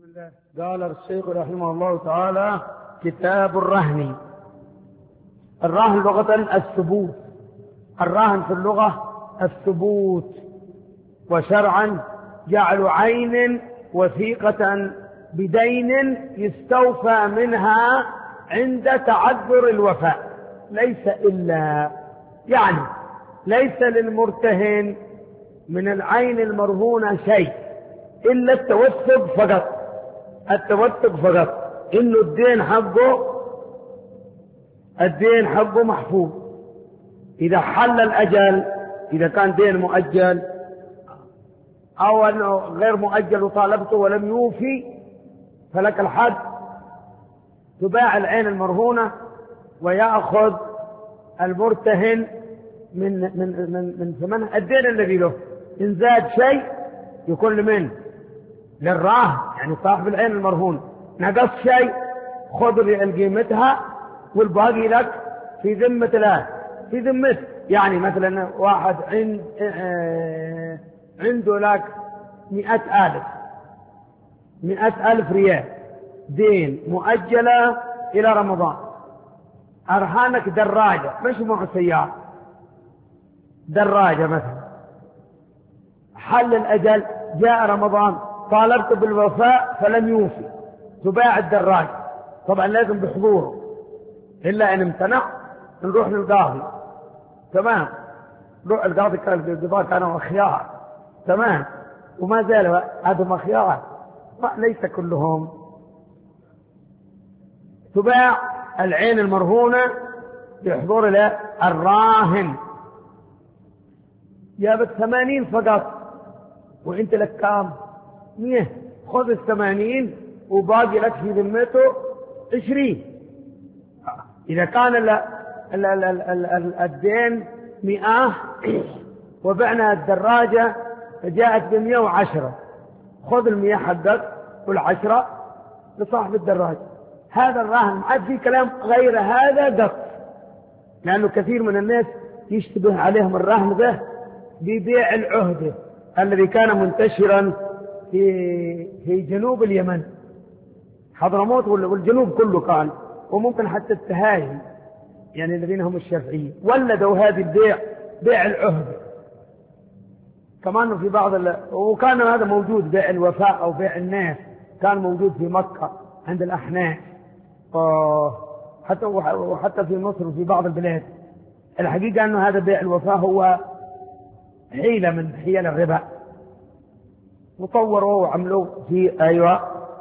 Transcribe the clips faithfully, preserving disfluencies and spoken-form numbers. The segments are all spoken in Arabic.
الله. قال الشيخ رحمه الله تعالى: كتاب الرهن. الرهن لغة الثبوت، الرهن في اللغة الثبوت، وشرعا جعل عين وثيقة بدين يستوفى منها عند تعذر الوفاء، ليس إلا يعني ليس للمرتهن من العين المرهونة شيء إلا التوثق فقط، التوثق فقط إنه الدين حقه الدين حقه محفوظ. إذا حل الأجل، إذا كان دين مؤجل أو أنه غير مؤجل وطالبته ولم يوفي فلك الحد، تباع العين المرهونة ويأخذ المرتهن من من من من ثمنها الدين الذي له. إن زاد شيء يكون لمن؟ للراهن، يعني صاحب العين المرهونة. نقص شيء خذ قيمتها والباقي لك في ذمة الله، في ذمته. يعني مثلا واحد عند عنده لك مئة ألف مئة ألف ريال دين مؤجلة إلى رمضان، أرهانك دراجة مش مع سيارة، دراجة مثلا، حل الأجل جاء رمضان طالبت بالوفاء فلم يوفي، تباع الدراجة. طبعا لازم بحضوره، إلا إن امتنع نروح للقاضي. تمام، نروح القاضي، كان القضاء كانوا أخيار، تمام، وما زالوا هذهم أخيار، ليس كلهم. تباع العين المرهونة بحضور الراهن. جابت ثمانين فقط وانت لك كام؟ مية، خذ الثمانين وباقي لك في ذمته عشرين. إذا كان ال ال ال ال ال الدين مئة وبعنا الدراجة فجاءت بمئة وعشرة، خذ المئة حقك والعشرة لصاحب الدراجة. هذا الراهن ما عاد في كلام غير هذا قط، لأنه كثير من الناس يشتبه عليهم الرهن ده ببيع العهدة الذي كان منتشرا في في جنوب اليمن، حضرموت والجنوب كله كان، وممكن حتى التهاجم، يعني الذين هم الشافعيين ولدوا هذه البيع، بيع العهدة كمان في بعض ال... وكان هذا موجود، بيع الوفاء أو بيع الناس كان موجود في مكة عند الأحناف، حتى وحتى في مصر وفي بعض البلاد. الحقيقة أنه هذا بيع الوفاء هو حيلة من حيل الربا، وطوروا وعملوا في أيوة.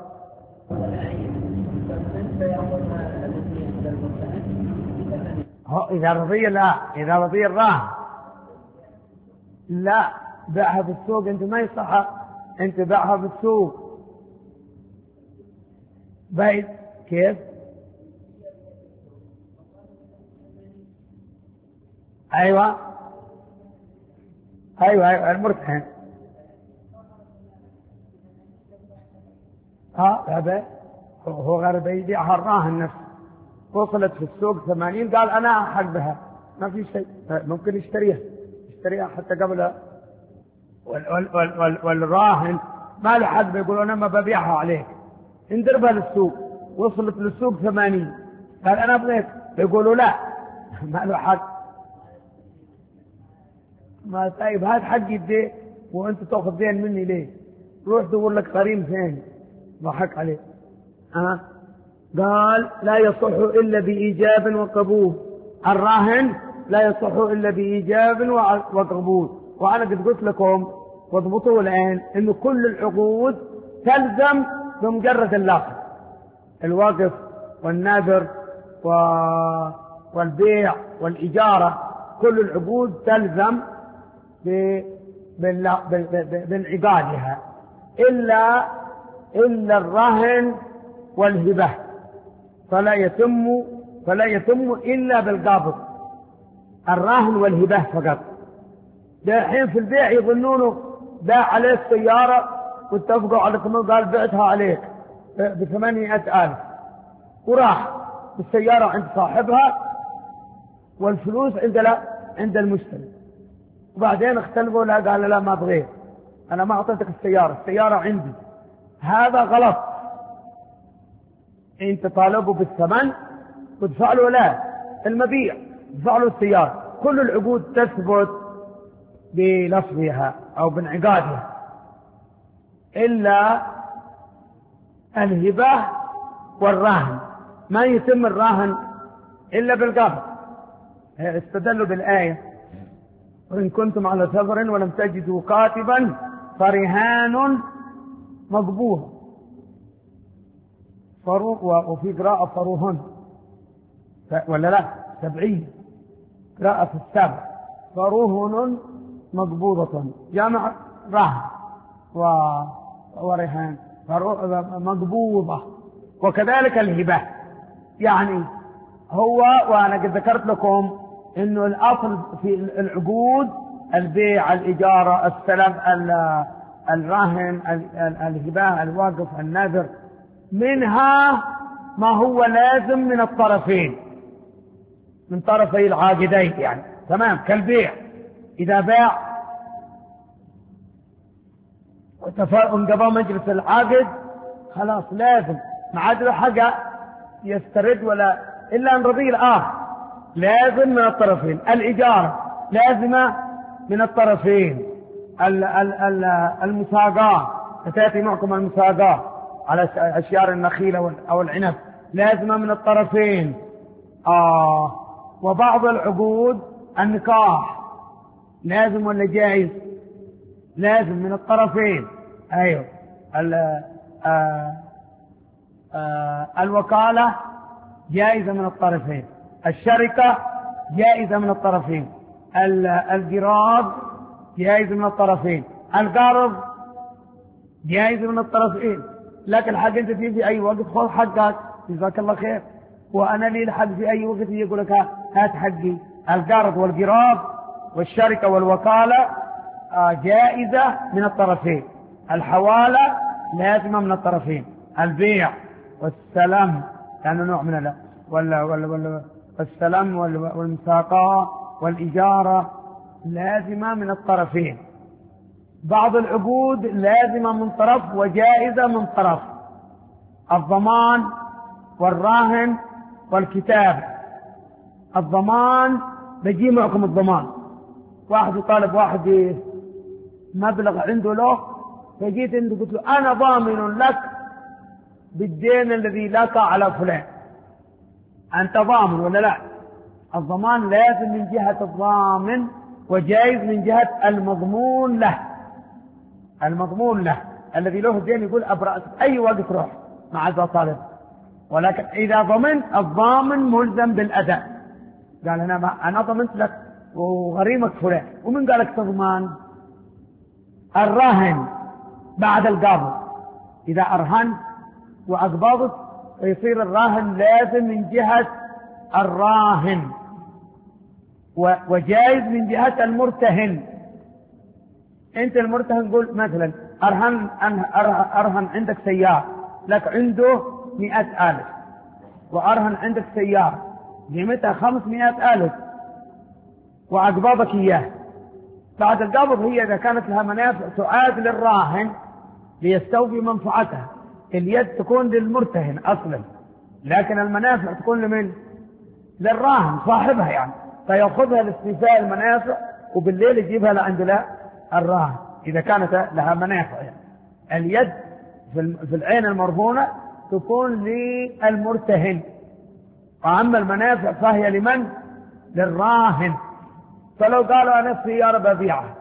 إذا رضي لا إذا رضي الراهن لا باعها في السوق، أنت ما يصح أنت باعها في السوق. بايد كيف؟ أيوة أيوة, أيوة المرتهن. ها هذا هو غير بيبيعها الراهن نفسه، وصلت في السوق ثمانين قال أنا أحق بها، ما في شيء، ممكن يشتريها يشتريها حتى قبل. وال وال وال وال والراهن ما له حق، يقول أنا ما ببيعها عليك، اندربها للسوق، وصلت للسوق ثمانين قال أنا أبغيك، يقولوا لا ما له حق. ما طيب هذا حقي دي وانت تاخذ دين مني ليه؟ روح دور لك غريم ثاني ضحك عليه. أه؟ قال لا يصح إلا بإيجاب وقبول. الراهن لا يصح إلا بإيجاب وقبول. وأنا قد قلت لكم واضبطوا الآن إنه كل العقود تلزم بمجرد اللفظ، الوقف والنذر و... والبيع والإجارة، كل العقود تلزم بانعقادها إلا إلا الرهن والهبة، فلا يتم فلا يتم إلا بالقابض. الرهن والهبة فقط. الحين في البيع يظنونه باع عليه السيارة واتفقوا على ثمن، قال بعتها عليك بثمانية ألف وراح السيارة عند صاحبها والفلوس عند لا عند المشتري، وبعدين اختلفوا، لا قال لا ما ابغيه، انا ما اعطيتك السيارة، السيارة عندي. هذا غلط، انت طالبه بالثمن وتدفع له لا المبيع، تدفع له السيارة. كل العقود تثبت بلفظها أو بانعقادها إلا الهبة والراهن، ما يتم الراهن إلا بالقبض. استدلوا بالآية: وإن كنتم على سفر ولم تجدوا كاتبا فرهان مقبوض، وفي قراءة فروهن ولا لا سبعين قراءة في السبع، فروهن مقبوضة جمع رهن ورهان مقبوضة. وكذلك الهبة، يعني هو وأنا قد ذكرت لكم إنه الأصل في العقود البيع، الإجارة، السلم، الرهن، الهبة، الوقف، النذر، منها ما هو لازم من الطرفين، من طرفي العاقدين يعني، تمام، كالبيع. إذا باع وانقضى مجلس العقد خلاص لازم ما عاد له حاجة يسترد ولا إلا أن رضي الآخر، لازم من الطرفين. الإجارة لازمة من الطرفين. المساقاة، تأتي معكم المساقاة على أشجار النخيل أو العنب، لازمة من الطرفين. آه وبعض العقود النكاح لازم ولا جائز؟ لازم من الطرفين. أيوه. آه آه الوكالة جائزة من الطرفين. الشركة جائزة من الطرفين. القراض جائزة من الطرفين. القرض جائزة من الطرفين. لكن حق انت تجي في اي وقت خذ حقك، جزاك الله خير، وانا لي الحق في اي وقت يقول لك هات حقي. القرض والقراض والشركة والوكالة جائزة من الطرفين. الحوالة لازمة من الطرفين. البيع والسلام كان نوع من لا ولا ولا ولا السلام والمساقاة والإجارة لازمة من الطرفين. بعض العقود لازمة من طرف وجائزة من طرف. الضمان والراهن والكتاب. الضمان بيجي معكم الضمان، واحد يطالب واحد مبلغ عنده له، فجيت انت قلت له انا ضامن لك بالدين الذي لك على فلان، انت ضامن ولا لا؟ الضمان لازم من جهة الضامن وجائز من جهة المضمون له. المضمون له الذي له الدين يقول أبرأت أي وقت روح مع ذا طالب، ولكن إذا ضمن الضامن ملزم بالأداء. قال أنا أنا ضمنت لك وغريمك فلان، ومن قال لك تضمان؟ الراهن بعد القابض، إذا أرهن وأقبضت فيصير الراهن لازم من جهة الراهن وجائز من جهة المرتهن. انت المرتهن قول مثلا ارهن ارهن عندك سيارة لك عنده مئة الف، وارهن عندك سيارة قيمتها خمسمائة الف واقبضك اياه. بعد القبض هي اذا كانت لها منافع تعاد للراهن ليستوفي منفعتها. اليد تكون للمرتهن اصلا، لكن المنافع تكون لمن؟ للراهن صاحبها يعني، فيأخذها لاستيفاء المنافع وبالليل يجيبها لعند لا الراهن إذا كانت لها منافع يعني. اليد في العين المرهونة تكون للمرتهن، وأما المنافع فهي لمن؟ للراهن. فلو قالوا أنا السيارة ببيعها،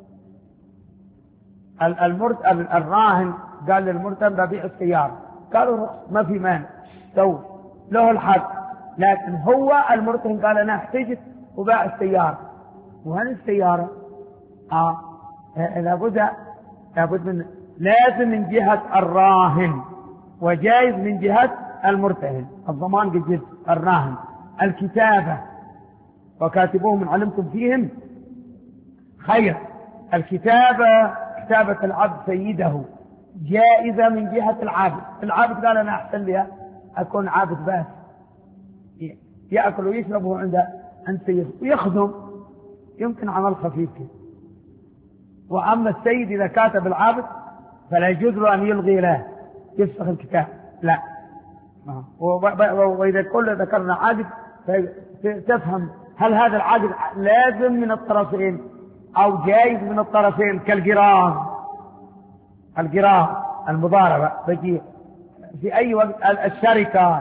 المرت... الراهن قال للمرتهن ببيع السيارة، قالوا ما في مانع سوي له الحق، لكن هو المرتهن قال أنا احتجت وباع السيارة. وهل السيارة آه لابد لابد من لازم من جهة الراهن وجائز من جهة المرتهن. الضمان قد الراهن. الكتابة وكاتبوهم من علمتم فيهم خير. الكتابة كتابة العبد سيده جائزة من جهة العابد. العابد قال أنا أحسن لي أكون عابد بس يأكل ويشرب وهو عند عند سيده ويخدم، يمكن عمل خفيف كده. وأما السيد إذا كاتب العابد فلا يجوز له أن يلغي له يفسخ الكتاب، لا وإذا كل ذكرنا عقد تفهم هل هذا العقد لازم من الطرفين أو جايز من الطرفين، كالقران القران المضاربة بيجي في أي وقت، الشركة،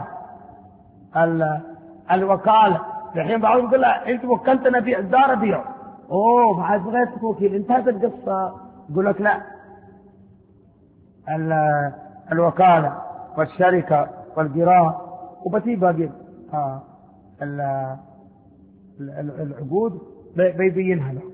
الوكالة. الحين بعضهم يقول لا أنت وكلتنا بيع الدار بيع، أوه بعد بغيت توكيل انتهت القصة. يقول لك لا، الوكالة والشركة والقران وبتي باقي آه العقود بيبينها له.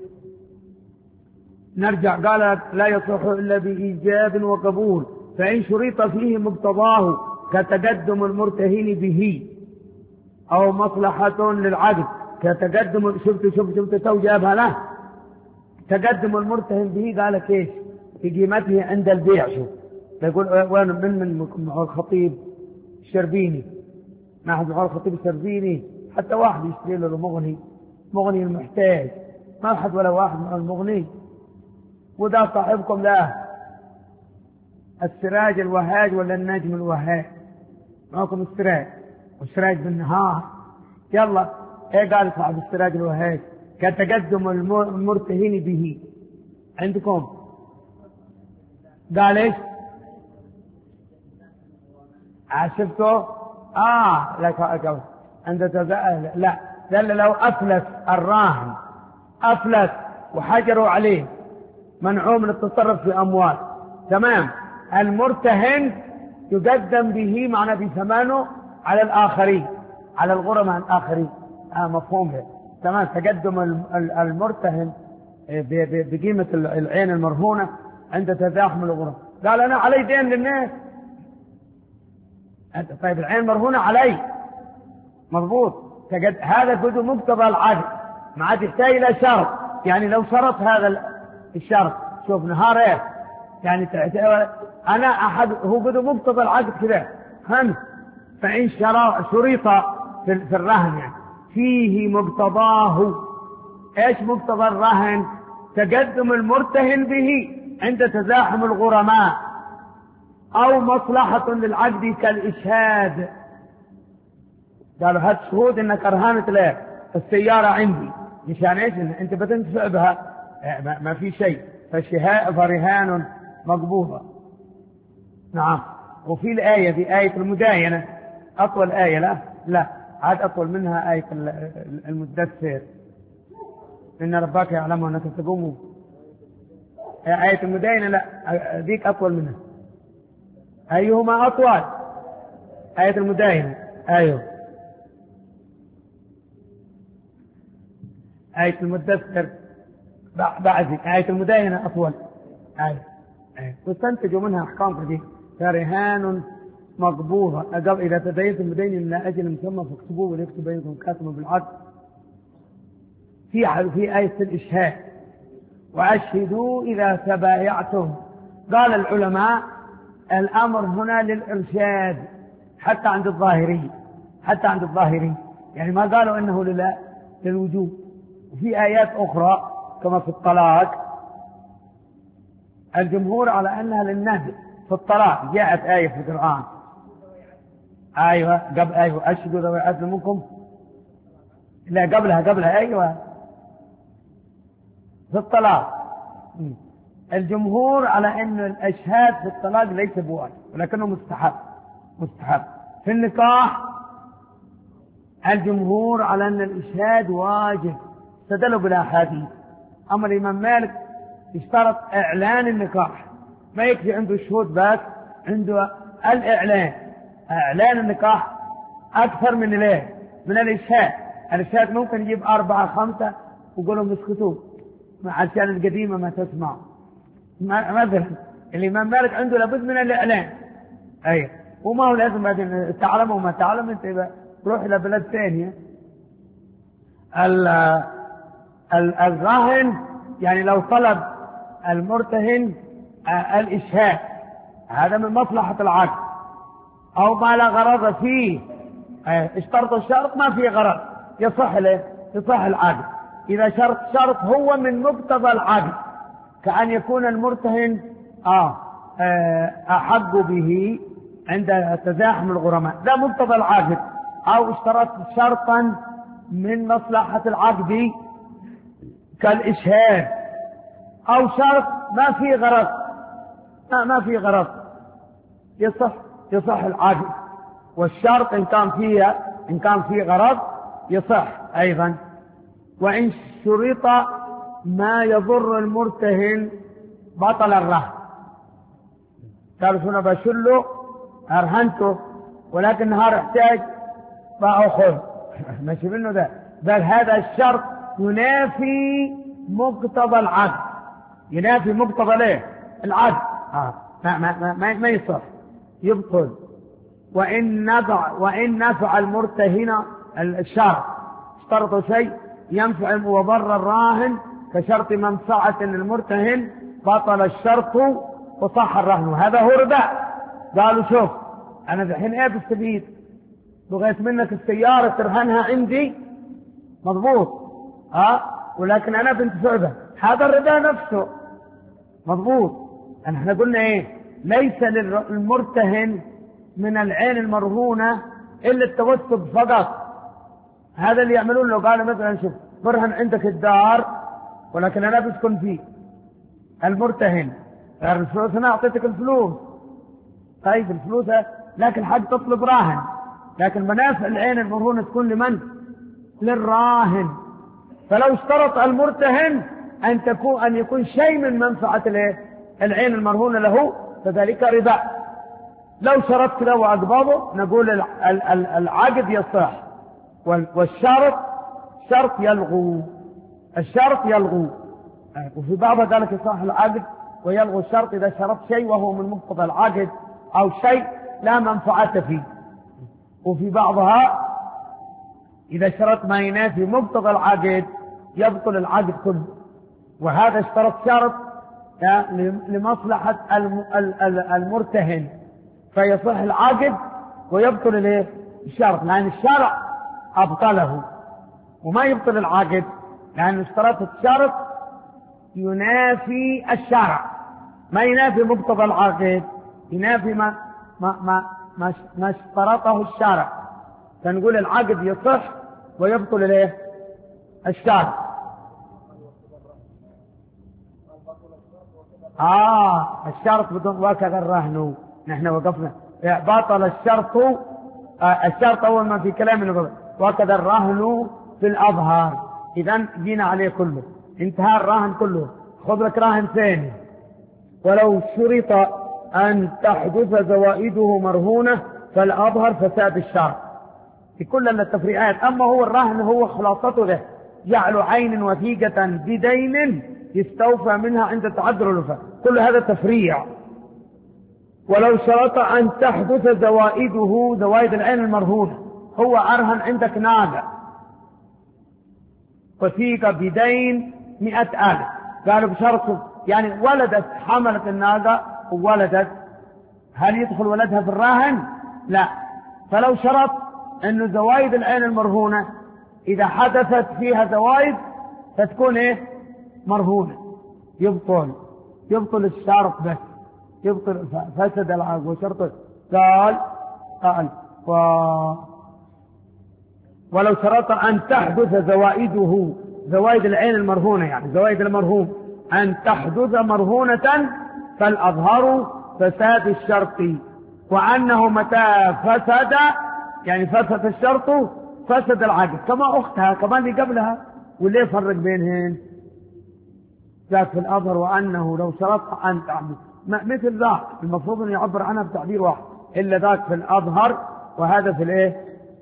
نرجع، قالت لا يصح إلا بإيجاب وقبول، فإن شريط فيه مقتضاه كتقدم المرتهن به أو مصلحة للعقد كتقدم. شفت شفت شفت تو جابها له تقدم المرتهن به. قال ايش في قيمته عند البيع؟ شوف يقول وين من من مع الخطيب الشربيني، ناخذ مع الخطيب الشربيني حتى واحد يشتري له مغني، مغني المحتاج، ما حد ولا واحد مع المغني. وده صاحبكم له السراج الوهاج ولا النجم الوهاج؟ معكم السراج والسراج بالنهار. يلا ايه قال صاحب السراج الوهاج؟ كتقدم المرتهن به عندكم. قال ايش؟ عشبته اه لك عند تزا... لا لأن لو افلس الراهن، افلس وحجروا عليه، منعوه من التصرف في اموال، تمام، المرتهن يقدم به معنى بثمانه على الآخرين، على الغرماء الآخرين. آه مفهوم هذا، تمام. تقدم المرتهن بقيمة العين المرهونة عند تزاحم الغرماء. قال أنا علي دين للناس. طيب العين مرهونة علي، مضبوط، هذا كله مقتضى العقد، ما عاد يحتاج إلى شرط. يعني لو شرط هذا الشرط، شوف نهار ايه يعني أنا أحد هو كله مقتضى العقد كذا هم. فإن شريط في الرهن يعني فيه مقتضاه. ايش مقتضى الرهن؟ تقدم المرتهن به عند تزاحم الغرماء او مصلحة للعقد كالإشهاد. قالوا هات شهود انك رهنت له السيارة عندي، مشان ايش؟ انت بتنتفع بها، ما في شيء، فرهان مقبوضة. نعم. وفي الآية في آية المداينة أطول آية، لا لا عاد أطول منها آية المدثر، إن ربك يعلم أنك تقوم. آية المداينة لا ذيك أطول منها. أيهما أطول؟ آية المداينة. أيوه آية المدثر بعد آية المداينة أطول. أيوه أيوه واستنتجوا منها أحكام كثيرة. فرهان مقبوضة. أقل إذا تدينت المدين إلى أجل مسمى فاكتبوه وليكتب بينكم كاتما بالعدل. في في آية الإشهاد وأشهدوا إذا تبايعتم. قال العلماء الأمر هنا للإرشاد حتى عند الظاهري، حتى عند الظاهري يعني ما قالوا إنه للوجوب. وفي آيات أخرى كما في الطلاق الجمهور على أنها للنهي. في الطلاق جاءت آية في القرآن. أيوة قبل أيوة أشهدوا ذوي عدل منكم. لا قبلها قبلها أيوة في الطلاق. الجمهور على أن الأشهاد في الطلاق ليس بواجب ولكنه مستحب. مستحب. في النكاح الجمهور على أن الإشهاد واجب، استدلوا بالأحاديث. أما الإمام مالك اشترط إعلان النكاح، ما يكفي عنده الشهود بس، عنده الإعلان. إعلان النكاح أكثر من ليه من الإشهاد. الإشهاد ممكن يجيب أربعة خمسة ويقولوا مسكتوا عشان القديمة ما تسمع. مثلا الإمام مالك عنده لابد من الإعلان. أي وما هو لازم بعدين تعلم وما تعلم، أنت تروح إلى بلد ثانية. الراهن يعني لو طلب المرتهن الإشهاد هذا من مصلحة العقد أو ما لا غرض فيه، اشترط الشرط ما فيه غرض يصح له يصح العقد. إذا شرط شرط هو من مقتضى العقد كأن يكون المرتهن آه أحق به عند تزاحم الغرماء، لا مقتضى العقد، أو اشترط شرطا من مصلحة العقد كالإشهاد، أو شرط ما في غرض، ما, ما في غرض، يصح يصح العقد. والشرط إن كان فيه إن كان فيه غرض يصح أيضا. وإن شرط ما يضر المرتهن بطل الرهن. قالوا شنو بشله أرهنته ولكن نهار احتاج فأخذ ماشي منه ده، بل هذا الشرط ينافي مقتضى العقد، ينافي مقتضى ليه العقد، آه. ما, ما, ما, ما يصح، يبطل. وإن نفع وإن نفع المرتهن الشرط، اشترطوا شيء ينفع وضر الراهن كشرط منفعة للمرتهن، بطل الشرط وصح الرهن. هذا هو ربا. قالوا شوف أنا الحين إيه بستفيد؟ بغيت منك السيارة ترهنها عندي مضبوط، ها، أه؟ ولكن أنا بنت شعبة، هذا الربا نفسه مضبوط. احنا قلنا إيه؟ ليس للمرتهن من العين المرهونة إلا التوسط فقط. هذا اللي يعملون له، قالوا مثلا شوف برهن عندك الدار ولكن أنا بسكن فيه. المرتهن الفلوس أنا أعطيتك الفلوس، طيب الفلوس لكن حق تطلب راهن، لكن منافع العين المرهونة تكون لمن؟ للراهن. فلو اشترط المرتهن أن تكون أن يكون شيء من منفعة العين المرهونة له فذلك ربا. لو شرط كده وأقبضه نقول العقد يصح، والشرط شرط يلغو، الشرط يلغو. وفي بعضها ذلك يصح العقد ويلغو الشرط إذا شرط شيء وهو من مقتضى العقد أو شيء لا منفعة فيه. وفي بعضها إذا شرط ما ينافي مقتضى العقد يبطل العقد كله. وهذا اشترط شرط لمصلحة المرتهن فيصح العقد ويبطل الايه؟ الشرط، لأن الشرع أبطله. وما يبطل العقد لأن اشترط الشرط ينافي الشرع، ما ينافي مقتضى العقد، ينافي ما ما ما ما, ما اشترطه الشرع. فنقول العقد يصح ويبطل الايه؟ الشرط. آه الشرط بدون وكذا الرهن. نحن وقفنا بطل الشرط، آه الشرط أول ما في كلامنا وكذا الرهن في الأظهر. إذن جينا عليه كله، انتهى الرهن كله، خذ لك راهن ثاني. ولو شرط أن تحدث زوائده مرهونة فالأظهر فساد الشرط. في كل التفريعات. أما هو الرهن هو خلاصته له جعل عين وثيقة بدين يستوفى منها عند تعذر الوفاة، كل هذا تفريع. ولو شرط أن تحدث زوائده، زوائد العين المرهونة، هو أرهن عندك ناقة وثيقة بدين مئة ألف، قالوا بشرط يعني ولدت حملت الناقة وولدت، هل يدخل ولدها في الراهن؟ لا. فلو شرط أن زوائد العين المرهونة إذا حدثت فيها زوائد فتكون إيه؟ مرهونة، يبطل يبطل الشرط بس، يبطل فسد العقد وشرط. قال قال و... ولو شرط أن تحدث زوائده، زوائد العين المرهونة يعني زوائد المرهون، أن تحدث مرهونة فالأظهر فساد الشرط، وأنه متى فسد يعني فسد الشرط فسد العقد كما أختها كمان اللي قبلها. واللي يفرق بينهن ذاك في الأظهر، وأنه لو شرط أن تعبد مثل ذاك المفروض أن يعبر عنها بتعبير واحد، إلا ذاك في الأظهر وهذا في الإيه؟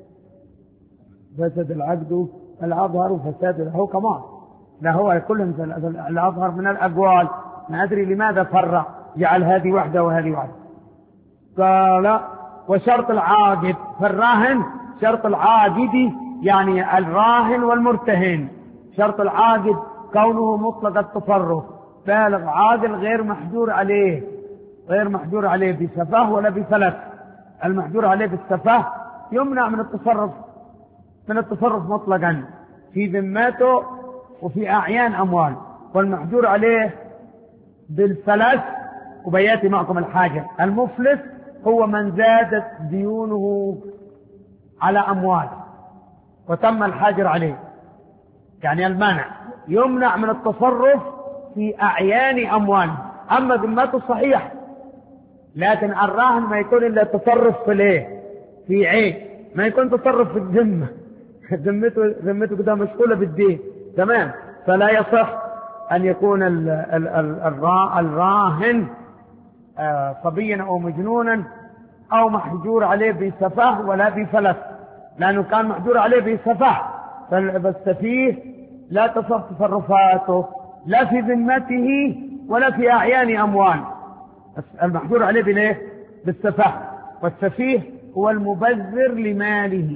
فسد العقد الأظهر وفساد له كمان. لا هو كلهم في الأظهر من الأقوال، ما أدري لماذا فرع جعل هذه واحدة وهذه واحدة. قال وشرط العاقد فالراهن شرط العاقد يعني الراهن والمرتهن. شرط العاقد كونه مطلق التصرف بالغ عاقل غير محجور عليه، غير محجور عليه بسفاه ولا بفلس. المحجور عليه بالسفاه يمنع من التصرف من التصرف مطلقا في ذماته وفي أعيان أموال، والمحجور عليه بالفلس وبياتي معكم الحاجة المفلس هو من زادت ديونه على أمواله وتم الحجر عليه، يعني المنع، يمنع من التصرف في أعيان أمواله. أما ذمته صحيح، لكن الراهن ما يكون إلا تصرف في الايه، في عين، ما يكون تصرف في الذمة. ذمته ذمته كده مشغولة بالدين، تمام. فلا يصح أن يكون ال ال ال الراهن صبيا أو مجنونا أو محجور عليه بسفاه ولا بفلس، لأنه كان محجور عليه بسفاه، فالسفيه لا تصح تصرفاته لا في ذمته ولا في أعيان أموال. المحجور عليه بالايه؟ بالسفاه. والسفيه هو المبذر لماله،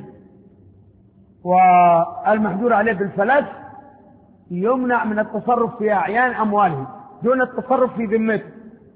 والمحجور عليه بالفلس يمنع من التصرف في أعيان أمواله دون التصرف في ذمته.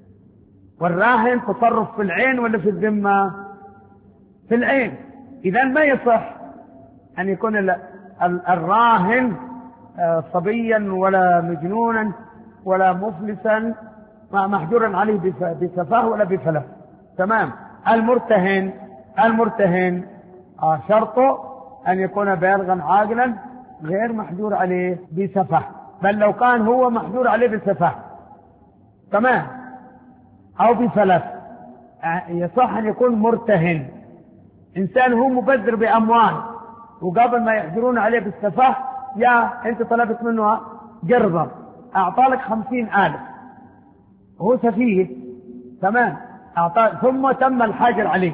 والراهن تصرف في العين ولا في الذمة؟ في العين. إذا ما يصح أن يكون الراهن صبيا ولا مجنونا ولا مفلسا محجورا عليه بسفاه ولا بفلس، تمام. المرتهن المرتهن شرطه أن يكون بالغا عاقلا غير محجور عليه بسفاه، بل لو كان هو محجور عليه بسفاه، تمام، أو بفلس، يصح أن يكون مرتهن. إنسان هو مبذر بأموال، وقبل ما يحجرون عليه بالسفاه يا أنت طلبت منه قرضا، أعطالك خمسين آلف، وهو سفيه، تمام، أعطى، ثم تم الحجر عليه،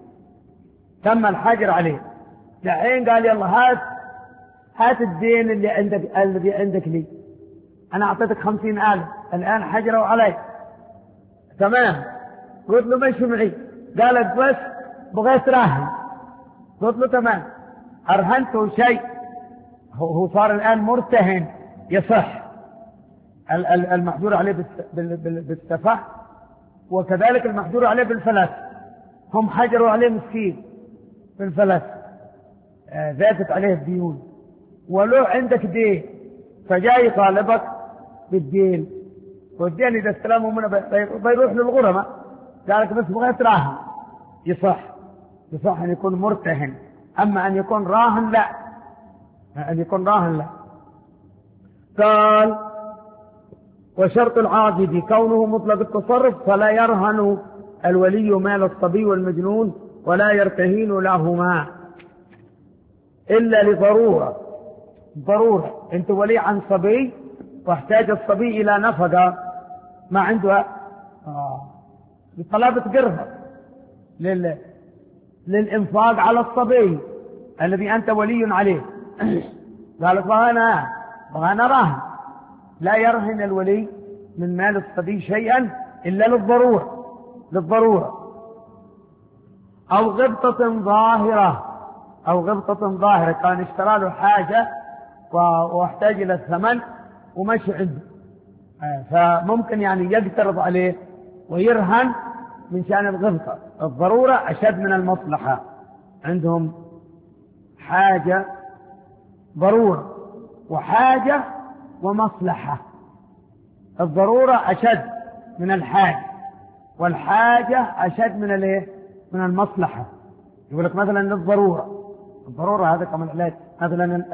تم الحجر عليه، دحين قال يلا هات هات الدين اللي عندك الذي عندك لي، أنا أعطيتك خمسين آلف، الآن حجروا علي، تمام. قلت له مشي معي، قالت بس بغيت راهن. قلت له تمام، أرهنته شيء، هو صار الآن مرتهن، يصح المحجور عليه بالسفاه، وكذلك المحجور عليه بالفلس، هم حجروا عليه مسكين بالفلس، زادت عليه الديون، ولو عندك دين فجاي طالبك بالدين، والدين إذا استلموا منه بيروح للغرماء، قالك بس بغيت راهن، يصح يصح أن يكون مرتهن. أما أن يكون راهن لا، أن يكون راهن لا. قال وشرط العاقد كونه مطلق التصرف، فلا يرهن الولي مال الصبي والمجنون ولا يرتهن لهما إلا لضرورة. ضرورة، أنت ولي عن صبي واحتاج الصبي إلى نفقة، ما عنده آه. بطلبة قرضة لل... للإنفاق على الصبي الذي أنت ولي عليه. قالت بغانا بغانا راهن، لا يرهن الولي من مال الصبي شيئا إلا للضرورة، للضرورة أو غبطة ظاهرة، أو غبطة ظاهرة، كان اشترى له حاجة واحتاج إلى الثمن ومشي عنده، فممكن يعني يقترض عليه ويرهن من شأن الغبطة. الضرورة أشد من المصلحة، عندهم حاجة ضرورة وحاجة ومصلحة. الضرورة أشد من الحاجة، والحاجة أشد من الايه؟ من المصلحة. يقول لك مثلا للضرورة، الضرورة هذا كمان علاج، مثلا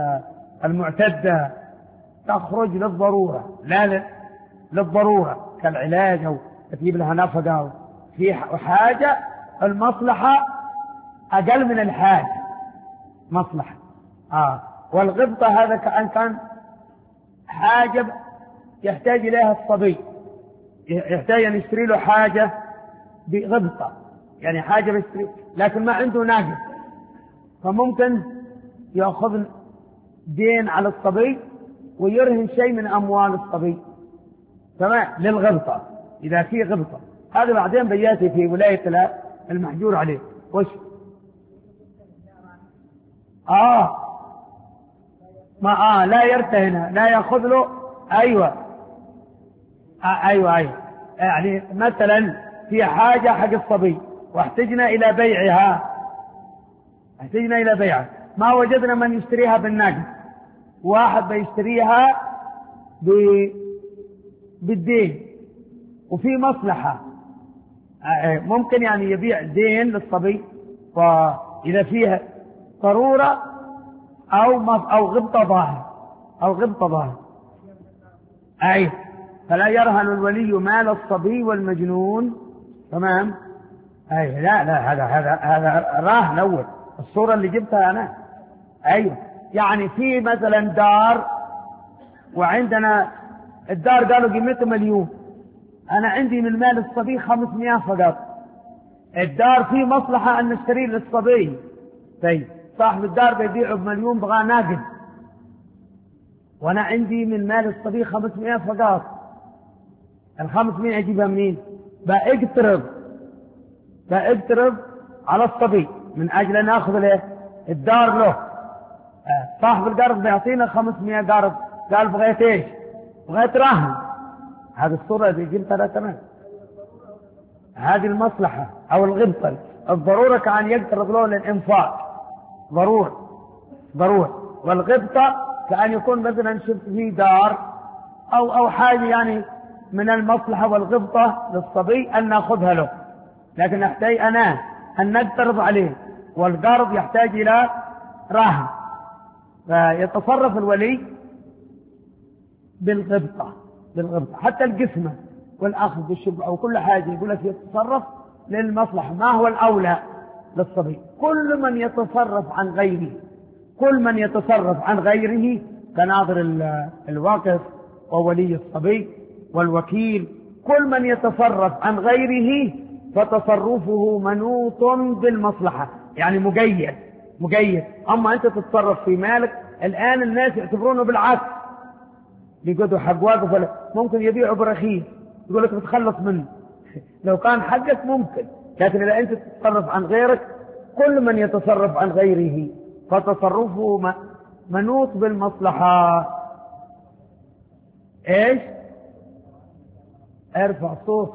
المعتدة تخرج للضرورة، لا للضرورة كالعلاج أو تجيب لها نفقة، في حاجة المصلحة أقل من الحاجة مصلحة. آه. والغبطة هذا كأن كان حاجة يحتاج إليها الصبي، يحتاج أن يشتري له حاجة بغبطة، يعني حاجة بيشتري لكن ما عنده ناقص، فممكن يأخذ دين على الصبي ويرهن شيء من أموال الصبي، تمام، للغبطة. إذا في غبطة هذا بعدين بياتي في ولاية المحجور عليه. وش آه ما آه لا يرتهن، لا يأخذ له، أيوة آه أيوة أيوة يعني مثلا في حاجة حق الصبي واحتجنا إلى بيعها، احتجنا إلى بيعها، ما وجدنا من يشتريها بالنقد، واحد بيشتريها بالدين وفي مصلحة، ممكن يعني يبيع دين للصبي، فإذا فيها ضرورة أو أو غبطة ظاهر أو غبطة ظاهر أي فلا يرهن الولي مال الصبي والمجنون. تمام. أي لا لا هذا هذا هذا راهن أول الصورة اللي جبتها أنا. أيوة يعني في مثلا دار، وعندنا الدار قالوا قيمته مليون، أنا عندي من مال الصبي خمسمائة فقط. الدار فيه مصلحة أن نشتري للصبي، طيب صاحب الدار بيبيعه بمليون بغاه ناقد، وأنا عندي من مال الصبي خمسمائة فقط. الخمسمائة أجيبها منين؟ بأقترض بأقترض على الصبي من أجل أن أخذ له الدار له. صاحب القرض بيعطينا خمسمائة قرض، قال بغيت إيش؟ بغيت رهن. هذه الصورة اللي جبتها تمام. هذه المصلحة أو الغبطة. الضرورة كأن يقترض له للإنفاق، ضرورة ضرورة. والغبطة كأن يكون مثلا شفت فيه دار أو أو حاجة يعني من المصلحة والغبطة للصبي أن نأخذها له، لكن نحتاج أنا أن نقترض عليه، والقرض يحتاج إلى رهن، فيتصرف الولي بالغبطة بالغبطة. حتى القسمة والأخذ بالشبع أو كل حاجة يقول لك يتصرف للمصلحة. ما هو الأولى للصبي؟ كل من يتصرف عن غيره كل من يتصرف عن غيره كناظر الواقف وولي الصبي والوكيل، كل من يتصرف عن غيره فتصرفه منوط بالمصلحة، يعني مقيد مقيد. أما أنت تتصرف في مالك الآن الناس يعتبرونه بالعكس، بيقعدوا حق واقف ممكن يبيعوا برخيص، يقول لك بتخلص منه لو كان حقك ممكن، لكن إذا أنت تتصرف عن غيرك كل من يتصرف عن غيره فتصرفه منوط بالمصلحة. إيش؟ ارفع صوت.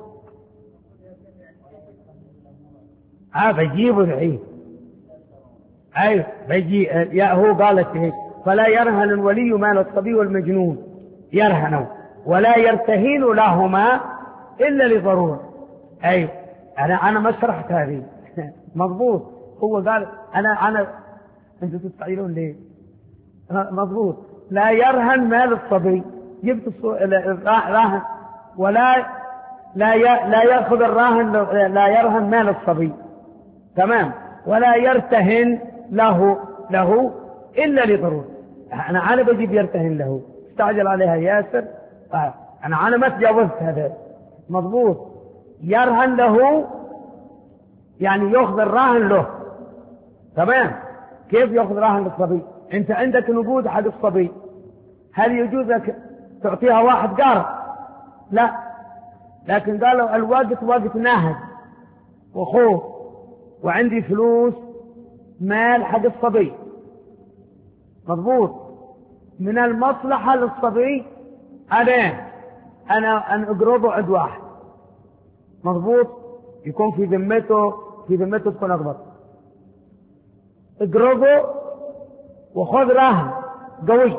ها بيجيبه الحين. أيوه بيجي. يا هو قالت إيش؟ فلا يرهن الولي مال الصبي والمجنون، يرهنه ولا يرتهين لهما إلا لضرورة. أيوه أنا أنا ما شرحت هذه مضبوط. هو قال أنا أنا أنتوا تستعيلون ليه؟ مضبوط. لا يرهن مال الصبي، جبت الراهن، ولا لا لا يأخذ الراهن، لا يرهن مال الصبي. تمام. ولا يرتهن له له إلا لضرورة. أنا أنا بجيب يرتهن له، استعجل عليها ياسر. أنا أنا ما تجاوزت هذا. مضبوط. يرهن له يعني يأخذ الراهن له. تمام. كيف يأخذ راهن للصبي؟ أنت عندك نقود حق الصبي، هل يجوز لك تعطيها واحد قارب؟ لا، لكن قالوا الوقت وقت نهد وخوف، وعندي فلوس مال حق الصبي. مضبوط. من المصلحة للصبي أنا أنا أن أقرضه عند واحد. مضبوط. يكون في ذمته في ذمته تكون أقبض. اقرضه وخذ راهن قوي.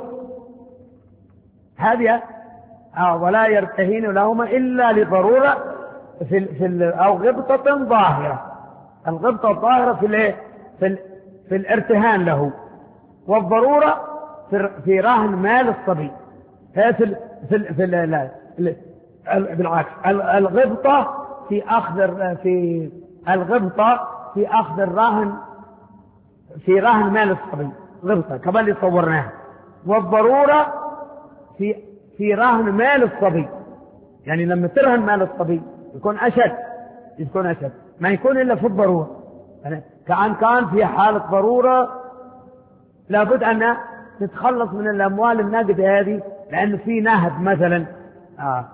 هذه آه ولا يرتهين لهما إلا لضرورة في في أو غبطة ظاهرة. الغبطة الظاهرة في الايه؟ في ال في الارتهان له، والضرورة في في راهن مال الصبي. هي في ال في ال في ال لا بالعكس. الغبطة في أخذ في الغبطة في أخذ الراهن في راهن مال الصبي، غبطة كما اللي صورناها. والضرورة في في راهن مال الصبي، يعني لما ترهن مال الصبي يكون أشد يكون أشد ما يكون إلا في الضرورة. يعني كأن كان في حالة ضرورة لابد أن تتخلص من الأموال الناقدة هذه، لأن في نهب مثلا آه.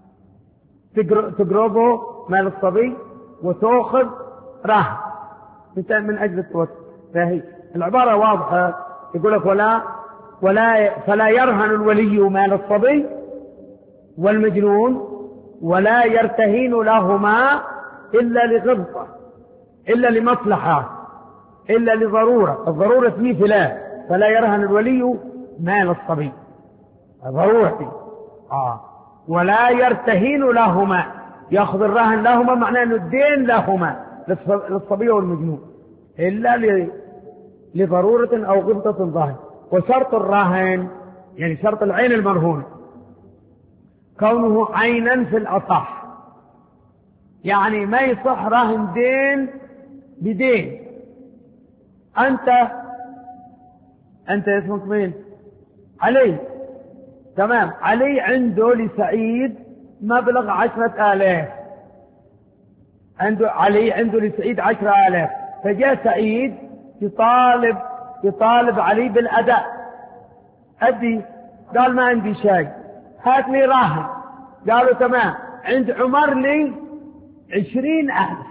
تقرضه مال الصبي وتأخذ راهن من أجل التوسع. فهي العبارة واضحة. يقول لك ولا ولا فلا يرهن الولي مال الصبي والمجنون ولا يرتهين لهما إلا لغبطة، إلا لمصلحة، إلا لضرورة. الضرورة فيه فلا فلا يرهن الولي مال الصبي ضرورتي آه. ولا يرتهين لهما يأخذ الرهن لهما، معناه أنه الدين لهما للصبي والمجنون إلا لضرورة أو غبطة ظاهرة. وشرط الرهن يعني شرط العين المرهونة كونه عينا في الأصح، يعني ما يصح رهن دين بدين. أنت أنت اسمك مين؟ علي، تمام. علي عنده لسعيد مبلغ عشرة آلاف، عنده علي عنده لسعيد عشرة آلاف، فجاء سعيد يطالب يطالب علي بالأداء. أدي، قال ما عندي شيء، هات لي راهن. قالوا تمام. عند عمر لي عشرين ألف،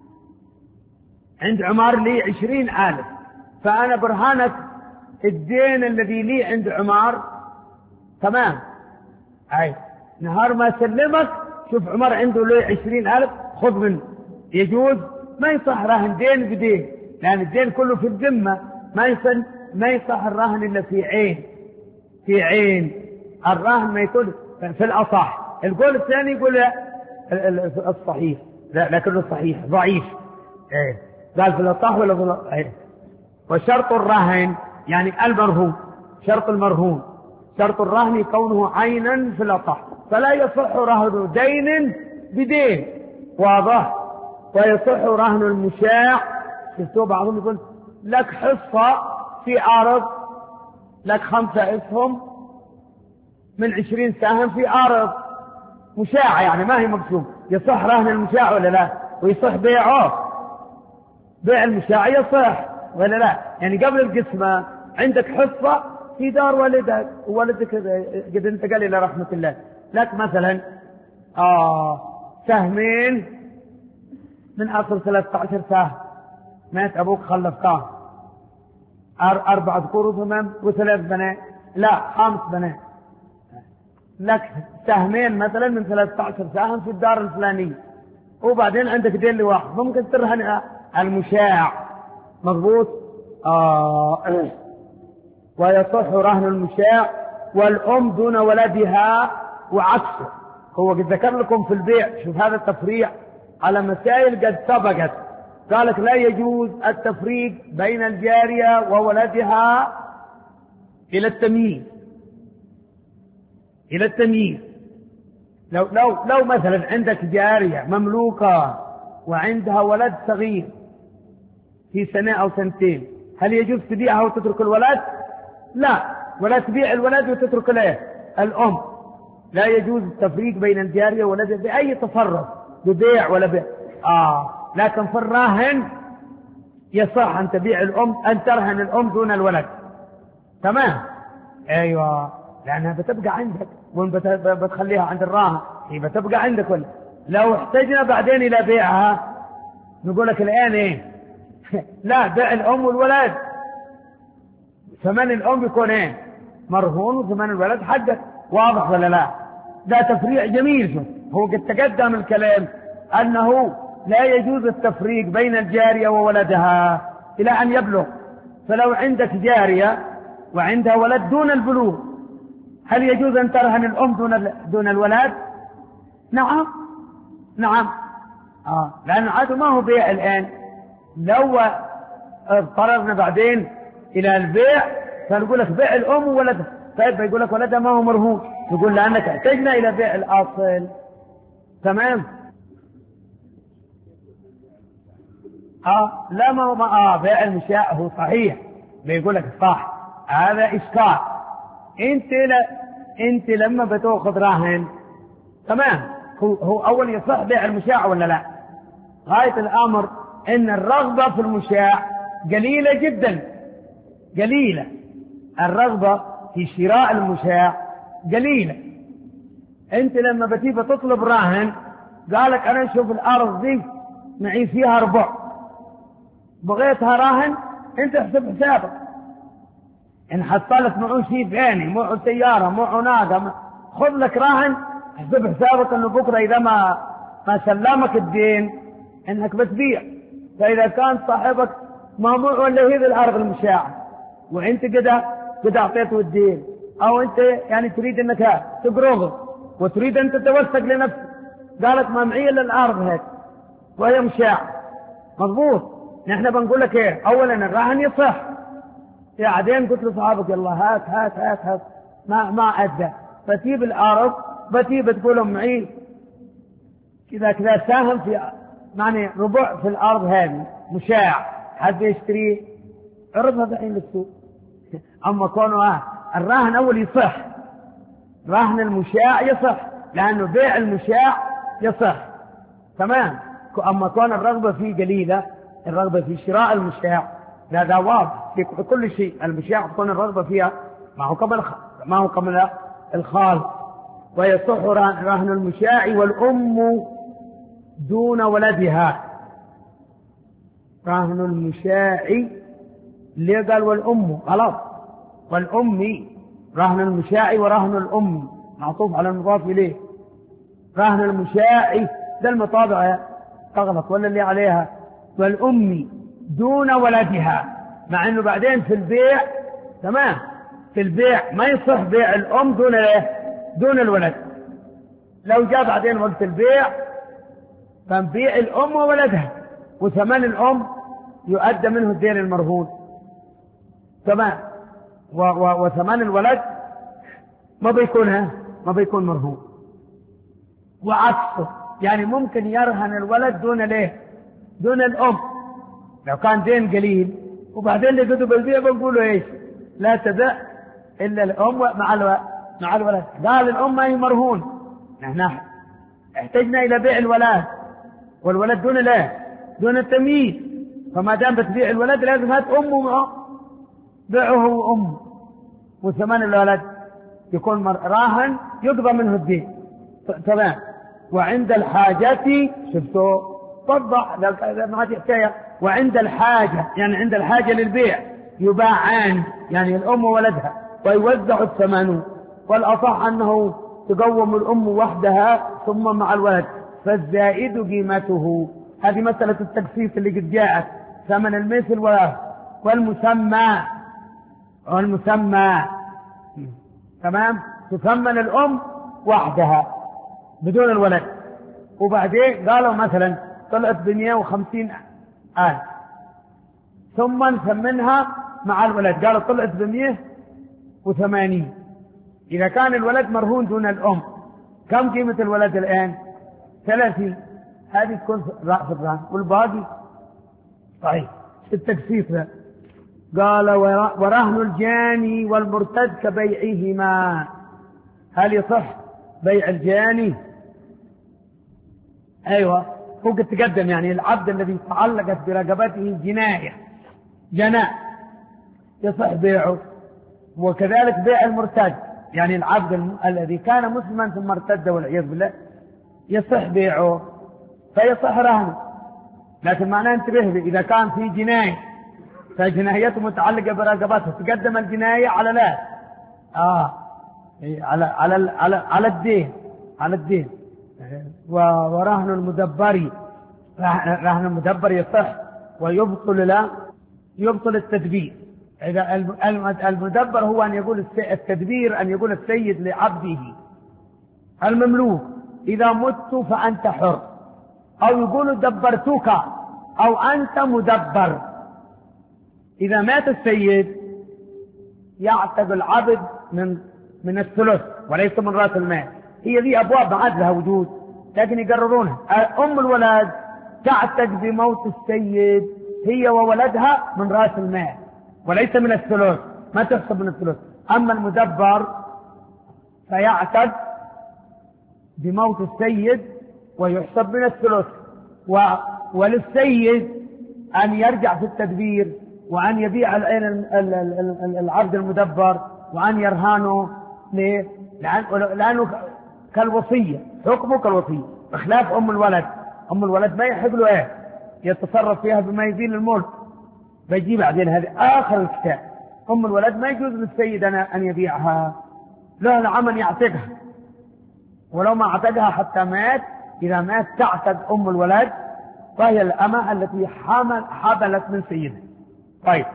عند عمر لي عشرين ألف، فأنا برهانك الدين الذي لي عند عمر، تمام. أي نهار ما سلمك شوف عمر عنده لي عشرين ألف، خذ منه. يجوز؟ ما يصح رهن دين بدين، لأن الدين كله في الذمة. ما يصح ما يصح الرهن إلا في عين، في عين الرهن ما يكون في الأصح. القول الثاني يقول الصحيح، لا لكنه صحيح ضعيف. ايه قال في الأصح ولا في الأصح؟ ايه. وشرط الرهن يعني المرهون، شرط المرهون شرط الرهن كونه عينا في الأصح، فلا يصح رهن دين بدين، واضح. ويصح رهن المشاع. شفتوا بعضهم يقول لك حصة في أرض، لك خمسة أسهم من عشرين سهم في أرض مشاعة، يعني ما هي مقسوم. يصح رهن المشاع ولا لا؟ ويصح بيعه، بيع المشاع يصح ولا لا؟ يعني قبل القسمة عندك حصة في دار والدك، ووالدك قد انتقل إلى رحمة الله، لك مثلا آه سهمين من أصل ثلاثة عشر سهم، مات أبوك خلف كام؟ أربعة ذكور وثمان وثلاث بنات، لا خمس بنات. لك سهمين مثلا من ثلاثة عشر سهم في الدار الفلانية، وبعدين عندك دين لواحد، ممكن ترهن المشاع. مضبوط. آه. ويصح رهن المشاع والأم دون ولدها وعكسه. هو قد ذكر لكم في البيع، شوف هذا التفريع على مسائل قد سبقت. قالك لا يجوز التفريق بين الجارية وولدها إلى التمييز، إلى التمييز. لو, لو, لو مثلا عندك جارية مملوكة وعندها ولد صغير في سنة أو سنتين، هل يجوز تبيعها وتترك الولد؟ لا، ولا تبيع الولد وتترك له الأم. لا يجوز التفريق بين الجارية وولدها بأي تصرف، ببيع ولا بيع. آه. لكن في الراهن يصح أن تبيع الأم، أن ترهن الأم دون الولد، تمام. أيوة، لأنها بتبقى عندك، وإن بتخليها عند الراهن هي بتبقى عندك. ولا لو احتجنا بعدين إلى بيعها نقول لك الآن إيه؟ لا، بيع الأم والولد، ثمن الأم يكون إيه؟ مرهون، وثمن الولد حقك. واضح ولا لا؟ ده تفريع جميل. شوف هو قد تقدم الكلام أنه لا يجوز التفريق بين الجارية وولدها إلى أن يبلغ. فلو عندك جارية وعندها ولد دون البلوغ، هل يجوز أن ترهن الأم دون دون الولد؟ نعم نعم. آه. لأنه عاد ما هو بيع الآن. لو اضطررنا بعدين إلى البيع فنقول لك بيع الأم وولدها، طيب يقول لك ولدها ما هو مرهون، نقول لأنك احتجنا إلى بيع الأصل، تمام. آه لا، ما هو آه بيع المشاع هو صحيح، بيقول لك صح، هذا إشكال. أنت لا أنت لما بتأخذ راهن، تمام، هو, هو أول يصح بيع المشاع ولا لا؟ غاية الأمر إن الرغبة في المشاع قليلة جدا، قليلة. الرغبة في شراء المشاع قليلة. أنت لما بتيجي تطلب راهن قالك أنا أشوف الأرض دي معي فيها ربع، بغيتها راهن، أنت احسب حسابك. إن حصلت معه شيء ثاني، معه سيارة، معه ناقة، خذ لك راهن، احسب حسابك أنه بكرة إذا ما ما سلمك الدين إنك بتبيع. فإذا كان صاحبك ما معه إلا هذه الأرض المشاعة، وأنت كده كده أعطيته الدين، أو أنت يعني تريد إنك تقرضه وتريد أن تتوثق لنفسك، قالت ما معي إلا الأرض هيك وهي مشاع. مضبوط. نحن بنقول لك إيه؟ أولا الرهن يصح. بعدين قلت لصحابك يلا هات هات هات هات ما ما أدى، فتجيب الأرض بتجيب تقول معي كذا كذا ساهم في معني ربع في الأرض هذه مشاع، حد يشتريه عرضها الحين للسوق. أما كونه الرهن أول يصح، رهن المشاع يصح لأنه بيع المشاع يصح تمام. أما كون الرغبة فيه قليلة، الرغبة في شراء المشاع هذا واضح في كل شيء. المشاع تكون الرغبة فيها ما هو قبل ما هو قبل الخال. ويصح رهن المشاع والأم دون ولدها. رهن المشاع اللي قال والأم غلط، والأم رهن المشاع ورهن الأم معطوف على المضاف إليه. رهن المشاع ده المطابع تغلط ولا اللي عليها والأم دون ولدها، مع أنه بعدين في البيع تمام في البيع ما يصح بيع الأم دون دون الولد. لو جاء بعدين وقت البيع فنبيع الأم وولدها وثمن الأم يؤدى منه الدين المرهون تمام، وثمن الولد ما بيكونها ما بيكون مرهون. وعكسه يعني ممكن يرهن الولد دون ليه دون الأم لو كان دين قليل، وبعدين اللي قدوا بالبيع بنقولوا ايش لا تبع إلا الأم مع الولد مع الولد. قال الأم ما هي مرهون، نحن احتجنا إلى بيع الولد والولد دون لا دون التمييز، فما دام بتبيع الولد لازم هات أمه معه بيعه وأمه وثمن الولد يكون راهن يقضى منه الدين تمام. وعند الحاجة شفتوا طبع ما تحتاج. وعند الحاجة يعني عند الحاجة للبيع يباعان يعني الأم وولدها ويوزع الثمن. والأصح أنه تقوم الأم وحدها ثم مع الولد فالزائد قيمته. هذه مسألة التقسيط اللي قد جاءت ثمن المثل والمسمى والمسمى تمام. تثمن الأم وحدها بدون الولد، وبعدين قالوا مثلا طلعت بمئة وخمسين آل ثم نثمنها مع الولد قالوا طلعت بمئة وثمانين. إذا كان الولد مرهون دون الأم كم قيمة الولد الآن؟ ثلاثين. هذه تكون رأس الرهن والباقي صحيح التقسيط. قال ورهن الجاني والمرتد كبيعهما. هل يصح بيع الجاني؟ أيوة هو قد تقدم يعني العبد الذي تعلقت برقبته جناية جناء يصح بيعه، وكذلك بيع المرتد يعني العبد الم... الذي كان مسلما ثم ارتد والعياذ بالله يصح بيعه فيصح رهنه. لكن معناه انتبه إذا كان في جناية فجنايته متعلقة برقبته تقدم الجناية على لا آه على على على على الدين على الدين. ورهن المدبر رهن المدبر يصح ويبطل لا يبطل التدبير. إذا المدبر هو أن يقول التدبير أن يقول السيد لعبده المملوك إذا مت فأنت حر، أو يقول دبرتك أو أنت مدبر. إذا مات السيد يعتق العبد من من الثلث وليس من رأس المال. هي ذي أبواب ما عاد لها وجود لكن يقررونها. أم الولد تعتق بموت السيد هي وولدها من رأس المال وليس من الثلث، ما تحسب من الثلث. أما المدبر فيعتق بموت السيد ويحسب من الثلث. و... وللسيد أن يرجع في التدبير وأن يبيع العبد المدبر وأن يرهانه. ليه؟ لأنه كالوصية، حكمه كالوصية بخلاف أم الولد. أم الولد ما يحق له إيه يتصرف فيها بما يزيل الملك بيجي بعدين. هذه آخر الكتاب. أم الولد ما يجوز للسيد أن يبيعها، له العمل يعتقها ولو ما اعتقها حتى مات. إذا مات تعتق أم الولد فهي الأمة التي حمل حبلت من سيدها. طيب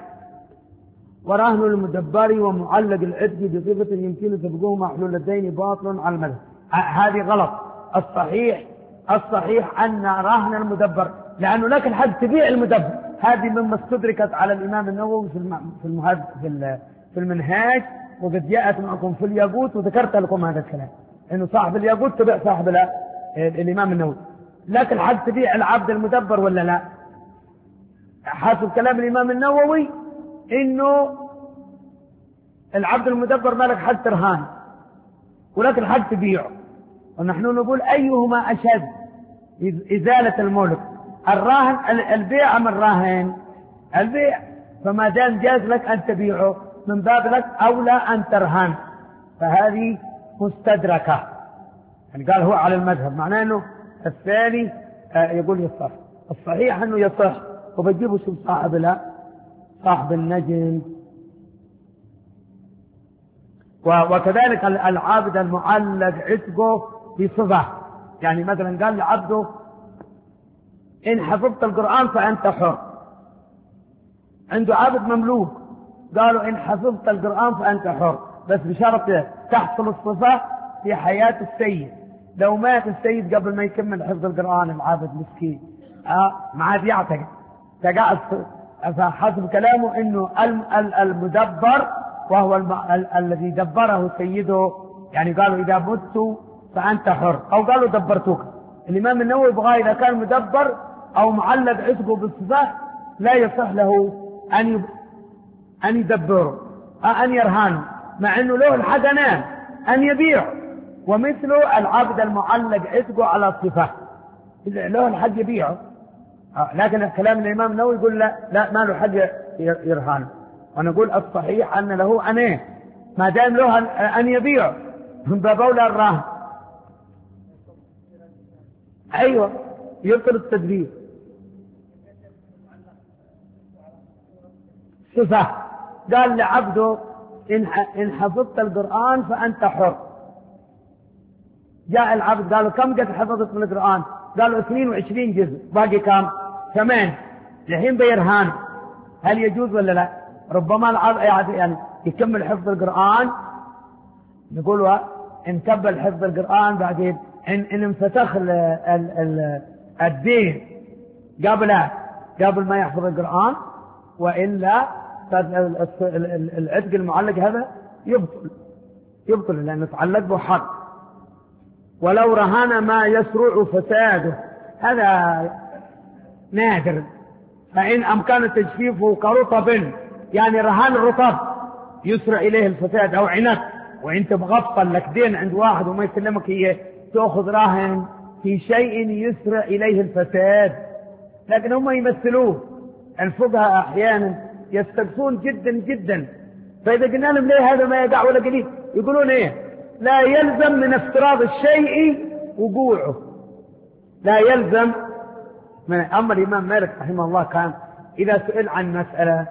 ورهن المدبر ومعلق العتق بصفة يمكن تبقوه محلول الدين باطل على المذهب. هذه غلط. الصحيح الصحيح أن رهن المدبر، لأنه لك الحق تبيع المدبر. هذه مما استدركت على الإمام النووي في المهد في المنهاج، وقد جاءت معكم في الياقوت، وذكرت لكم هذا الكلام إنه صاحب الياقوت تبيع صاحب الإمام النووي. لك الحق تبيع العبد المدبر ولا لا؟ حسب كلام الإمام النووي إنه العبد المدبر ما لك حق ترهان ولك الحق تبيعه. ونحن نقول أيهما أشد إزالة الملك، الراهن البيع أم الراهن؟ البيع. فما دام جاز لك أن تبيعه من باب لك أولى أن ترهن، فهذه مستدركة. يعني قال هو على المذهب، معناه أنه الثاني يقول يصح. الصحيح أنه يصح. وبجيبه شو صاحب لا صاحب النجم. وكذلك العابد المعلق عتقه بصفة، يعني مثلا قال لعبده إن حفظت القرآن فأنت حر. عنده عابد مملوك قالوا إن حفظت القرآن فأنت حر، بس بشرط تحصل الصفة في حياة السيد. لو مات السيد قبل ما يكمل حفظ القرآن العابد مسكين آه ما عاد يعتقد تقعد. فحسب كلامه إنه المدبر وهو الم... ال... الذي دبره سيده، يعني قالوا إذا مت فأنت حر، أو قالوا دبرتوك. الإمام النووي يبغى إذا كان مدبر أو معلق عتقه بالصفة لا يصح له أن يب... أن يدبره أن يرهانه، مع أنه له الحق أنام أن يبيع. ومثله العبد المعلق عتقه على الصفة له الحق يبيعه، لكن كلام الإمام النووي يقول لا لا ما له حق يرهانه. ونقول الصحيح أن له أن ما دام له أن يبيع من باب أولى الراهن. أيوة يبطل التدبير. صفة قال لعبده إن حفظت القرآن فأنت حر. جاء العبد قالوا كم قد حفظت من القرآن؟ قالوا اثنين وعشرين جزء، باقي كم؟ ثمان. الحين بيرهان، هل يجوز ولا لا؟ ربما العبد يعني يكمل حفظ القرآن، نقول إن كمل حفظ القرآن بعدين إن, إن انفتخ ال ال ال الدين قبل قبل ما يحفظ القرآن، وإلا العتق المعلق هذا يبطل يبطل لأنه تعلق به حق. ولو رهن ما يسرع فساده، هذا نادر. فإن أمكن تجفيفه كرطب، يعني رهان الرطب يسرع إليه الفساد، أو عنب، وانت مغفل لك دين عند واحد وما يسلمك إياه تأخذ راهن في شيء يسرع إليه الفساد. لكن هم يمثلوه الفقهاء أحيانا يستقصون جدا جدا. فإذا قلنا لهم ليه هذا ما يقع ولا قليل، يقولون إيه لا يلزم من افتراض الشيء وقوعه، لا يلزم من. أما الإمام مالك رحمه الله كان إذا سئل عن مسألة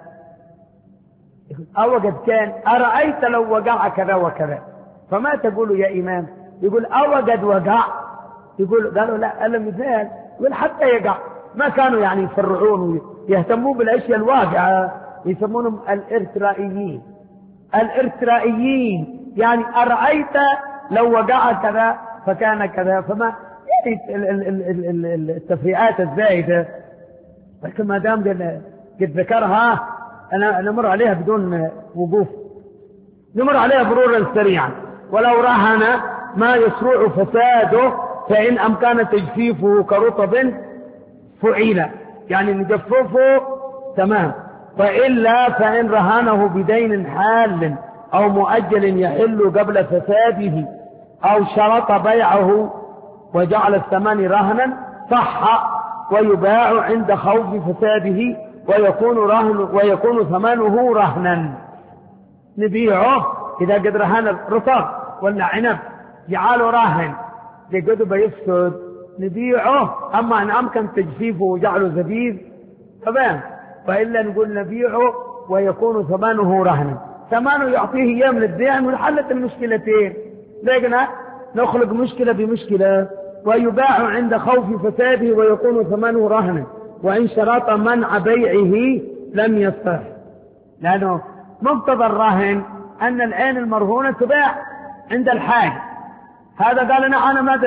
أو قد كان أرأيت لو وقع كذا وكذا فما تقول يا إمام؟ يقول أو قد وقع، يقول قالوا لا ألم يزال، يقول حتى يقع. ما كانوا يعني يفرعون ويهتمون بالأشياء الواقعة، يسمونهم الارترائيين. الارترائيين يعني أرأيت لو وقع كذا فكان كذا، فما يعني التفريعات الزائدة. لكن ما دام قد ذكرها أنا نمر عليها بدون وقوف، نمر عليها مرورا سريعا. ولو رهن ما يسرع فساده فإن أمكن تجفيفه كرطب فعيل، يعني نجففه تمام. وإلا فإن رهنه بدين حال أو مؤجل يحل قبل فساده، أو شرط بيعه وجعل الثمن رهنا صح ويباع عند خوف فساده، ويكون رهن ويكون ثمنه رهنا. نبيعه إذا قد رهن رطب ولا عنب جعله راهن لقد بيفسد نبيعه. أما أن أمكن تجفيفه وجعله زبيب تمام، فإلا نقول نبيعه ويكون ثمنه رهنا. ثمنه يعطيه إياه من الدين ونحلت المشكلتين. لكن نخلق مشكلة بمشكلة. ويباع عند خوف فساده ويكون ثمنه رهنا، وإن شرط منع بيعه لم يصح، لأنه مقتضى الرهن أن العين المرهونة تباع عند الحاج. هذا قال أنا أنا ما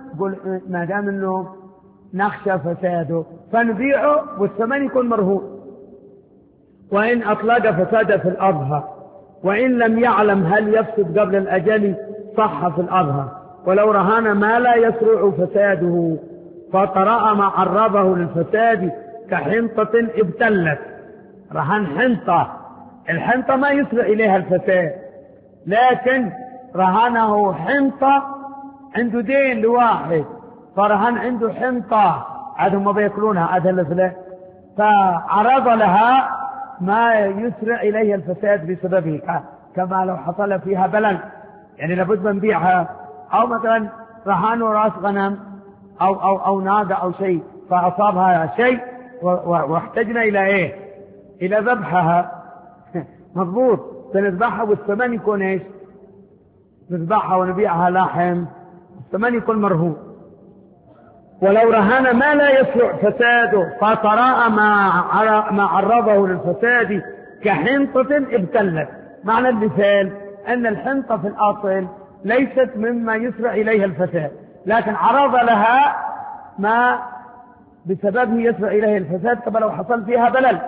يقول ما دام انه نخشى فساده فنبيعه والثمن يكون مرهون. وإن أطلق فساد في الأظهر، وإن لم يعلم هل يفسد قبل الأجل صح في الأظهر. ولو رهن ما لا يسرع فساده فطرأ ما عرضه للفساد كحنطة ابتلت. رهن حنطة، الحنطة ما يسرع إليها الفساد، لكن رهنه حنطة عنده دين لواحد، فرهن عنده حنطة عاد هم بيأكلونها عاد الفلة، فعرض لها ما يسرع إليه الفساد بسببه، كما لو حصل فيها بلل، يعني لابد من بيعها، أو مثلا رهانوا رأس غنم أو, أو, أو ناقة أو شيء فأصابها شيء واحتجنا إلى إيه؟ إلى ذبحها مضبوط، فنذبحها والثمن يكون إيش؟ نذبحها ونبيعها لحم، الثمن يكون مرهون. ولو رهن ما لا يسرع فساده فطرأ ما عرضه للفساد كحنطة ابتلت. معنى المثال أن الحنطة في الأصل ليست مما يسرع إليها الفساد، لكن عرض لها ما بسببه يسرع إليه الفساد، كما لو حصل فيها بلل.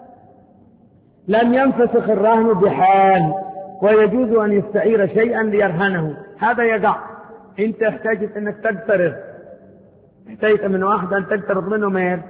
لم ينفسخ الرهن بحال، ويجوز أن يستعير شيئا ليرهنه. هذا يقع، انت احتاجت انك تقترض، احتاجت من واحد ان تقترض منه مال،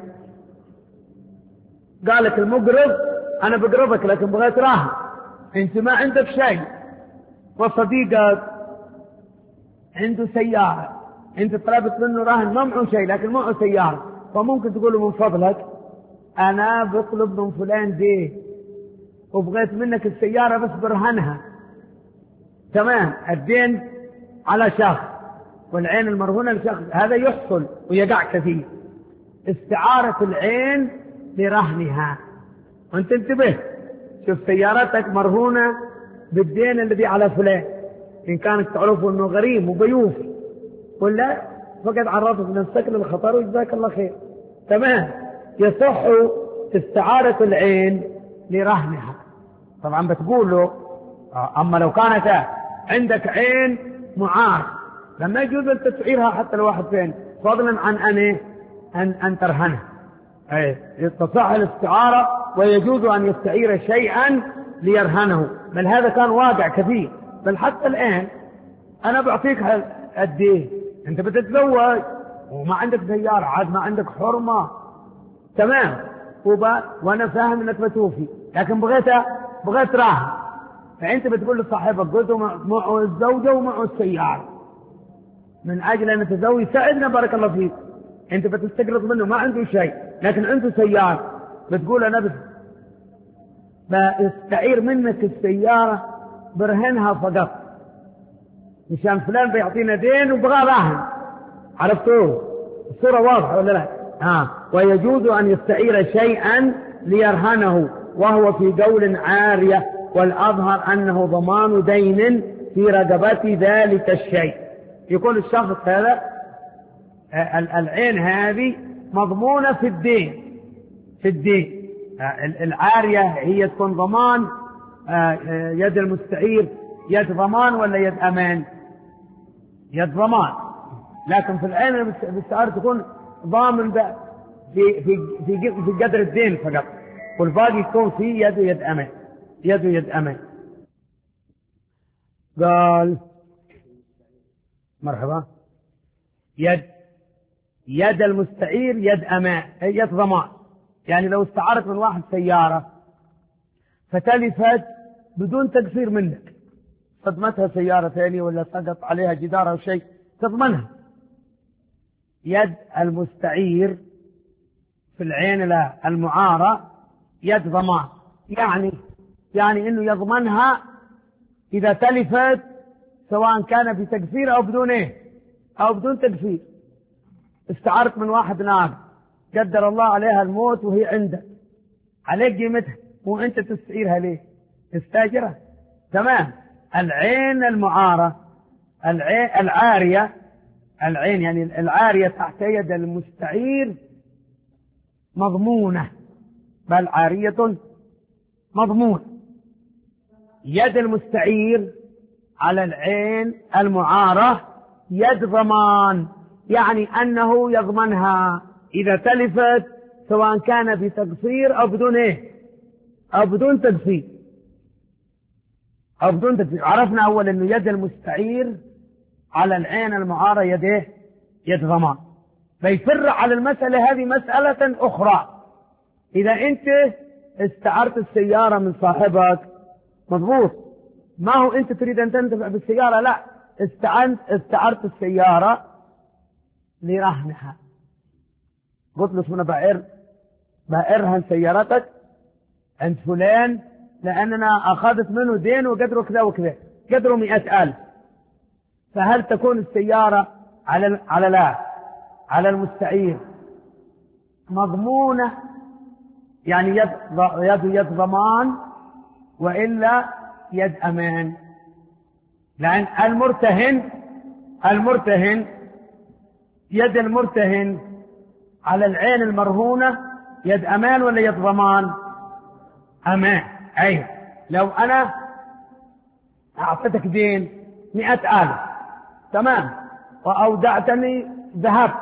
قالك المقرض انا بقرضك لكن بغيت راهن، انت ما عندك شيء، وصديقك عنده سيارة، انت طلبت منه راهن ما معه شيء لكن معه سيارة، فممكن تقول له من فضلك انا بطلب من فلان دي وبغيت منك السيارة بس برهنها. تمام، الدين على شخص والعين المرهونة لشخص، هذا يحصل ويقع كثير، استعارة العين لرهنها. وانت انتبه، شوف سيارتك مرهونة بالدين الذي على فلان، إن كانت تعرفه أنه غريب وبيوف ولا فقد عرضت نفسك للخطر وجزاك الله خير. تمام، يصح استعارة العين لرهنها. طبعا بتقول له أما لو كانت عندك عين معار لما يجوز أن تسعيرها حتى لو واحد فين، فضلا عن أن أن, أن ترهنها. أي تصح الاستعارة ويجوز أن يستعير شيئا ليرهنه، بل هذا كان واقع كثير، بل حتى الآن أنا بعطيك قد إيه، أنت بتتزوج وما عندك سيارة، عاد ما عندك حرمة، تمام، وأنا فاهم أنك بتوفي، لكن بغيت بغيت راهن، فأنت بتقول لصاحبك قلت معه الزوجة ومعه السيارة من أجل أن نتزوج، ساعدنا بارك الله فيك. أنت بتستقرض منه ما عنده شيء لكن عنده سيارة، بتقول أنا بس بستعير منك السيارة برهنها فقط مشان فلان بيعطينا دين وبغى راهن. عرفتوه الصورة واضحة ولا لا؟ ها. ويجوز أن يستعير شيئا ليرهنه وهو في قول عارية، والأظهر أنه ضمان دين في رقبة ذلك الشيء. يقول الشخص هذا العين هذه مضمونة في الدين، في الدين العارية هي تكون ضمان، يد المستعير يد ضمان ولا يد أمان؟ يد ضمان، لكن في العين المستعار تكون ضامن في في في في قدر الدين فقط، والباقي يكون في يد يد أمان، يد يد أمان. قال مرحبا، يد يد المستعير يد أمان، يد ضمان. يعني لو استعارت من واحد سيارة فتلفت بدون تقصير منك، صدمتها سيارة ثانية ولا سقط عليها جدار أو شيء، تضمنها. يد المستعير في العين المعارة يد ضمان، يعني يعني إنه يضمنها إذا تلفت سواء كان بتقصير أو بدون إيه أو بدون تقصير. استعارت من واحد ناقة قدر الله عليها الموت وهي عندك، عليك قيمتها وأنت تستعيرها ليه؟ تستاجرها. تمام. العين المعارة، العين العارية، العين يعني العارية تحت يد المستعير مضمونة، بل عارية مضمونة. يد المستعير على العين المعارة يد ضمان، يعني أنه يضمنها إذا تلفت، سواء كان بتقصير أو بدون إيه أو بدون تقصير أو بدون تقصير. عرفنا أول أنه يد المستعير على العين المعارة يده يد ضمان. فيفر على المسألة هذه مسألة أخرى. إذا أنت استعرت السيارة من صاحبك مضبوط، ما هو أنت تريد أن تنتفع بالسيارة، لا، استعنت استعرت السيارة لرهنها. قلت له اسمنا بائر بائرهن سيارتك عند فلان لأننا أخذت منه دين وقدره كذا وكذا، قدره مئة ألف. فهل تكون السيارة على على لا على المستعير مضمونة، يعني يد يد يد ضمان، وإلا يد أمان؟ لأن المرتهن المرتهن يد المرتهن على العين المرهونة يد أمان ولا يد ضمان؟ أمان. أي لو أنا أعطيتك دين مئة ألف، تمام، وأودعتني ذهب،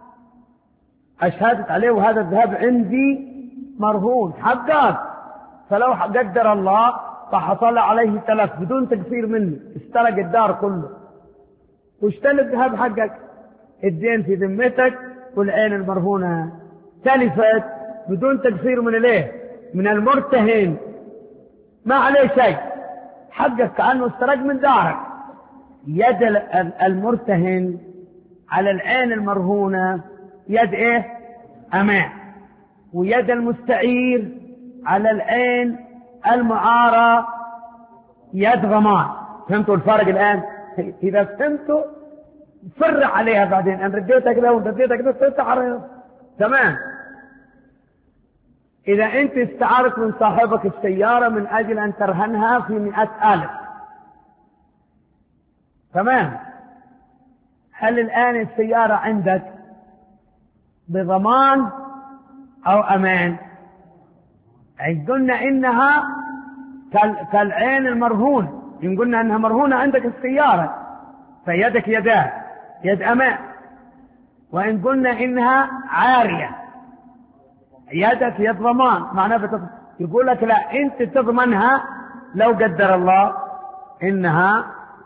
أشهدت عليه وهذا الذهب عندي مرهون حقك، فلو قدر الله فحصل عليه تلف بدون تقصير مني، استرق الدار كله واشترى الذهب حقك، الدين في ذمتك والعين المرهونة تلفت بدون تقصير من الايه من المرتهن، ما عليه شيء، حقك كأنه استرق من دارك. يد المرتهن على العين المرهونة يد ايه أمان، ويد المستعير على العين المعارة يد ضمان. فهمتوا الفرق الآن؟ إذا فهمتوا فر عليها بعدين، أن رديتك لو رديتك لو تستعرض، تمام. إذا أنت استعرت من صاحبك السيارة من أجل أن ترهنها في مئة ألف، تمام، هل الآن السيارة عندك بضمان أو أمان؟ إن قلنا إنها كالعين المرهون، إن قلنا إنها مرهونة عندك السيارة فيدك يدان يد أمان، وإن قلنا إنها عارية يدك يد ضمان. معناه بتض... يقول لك لا، أنت تضمنها لو قدر الله إنها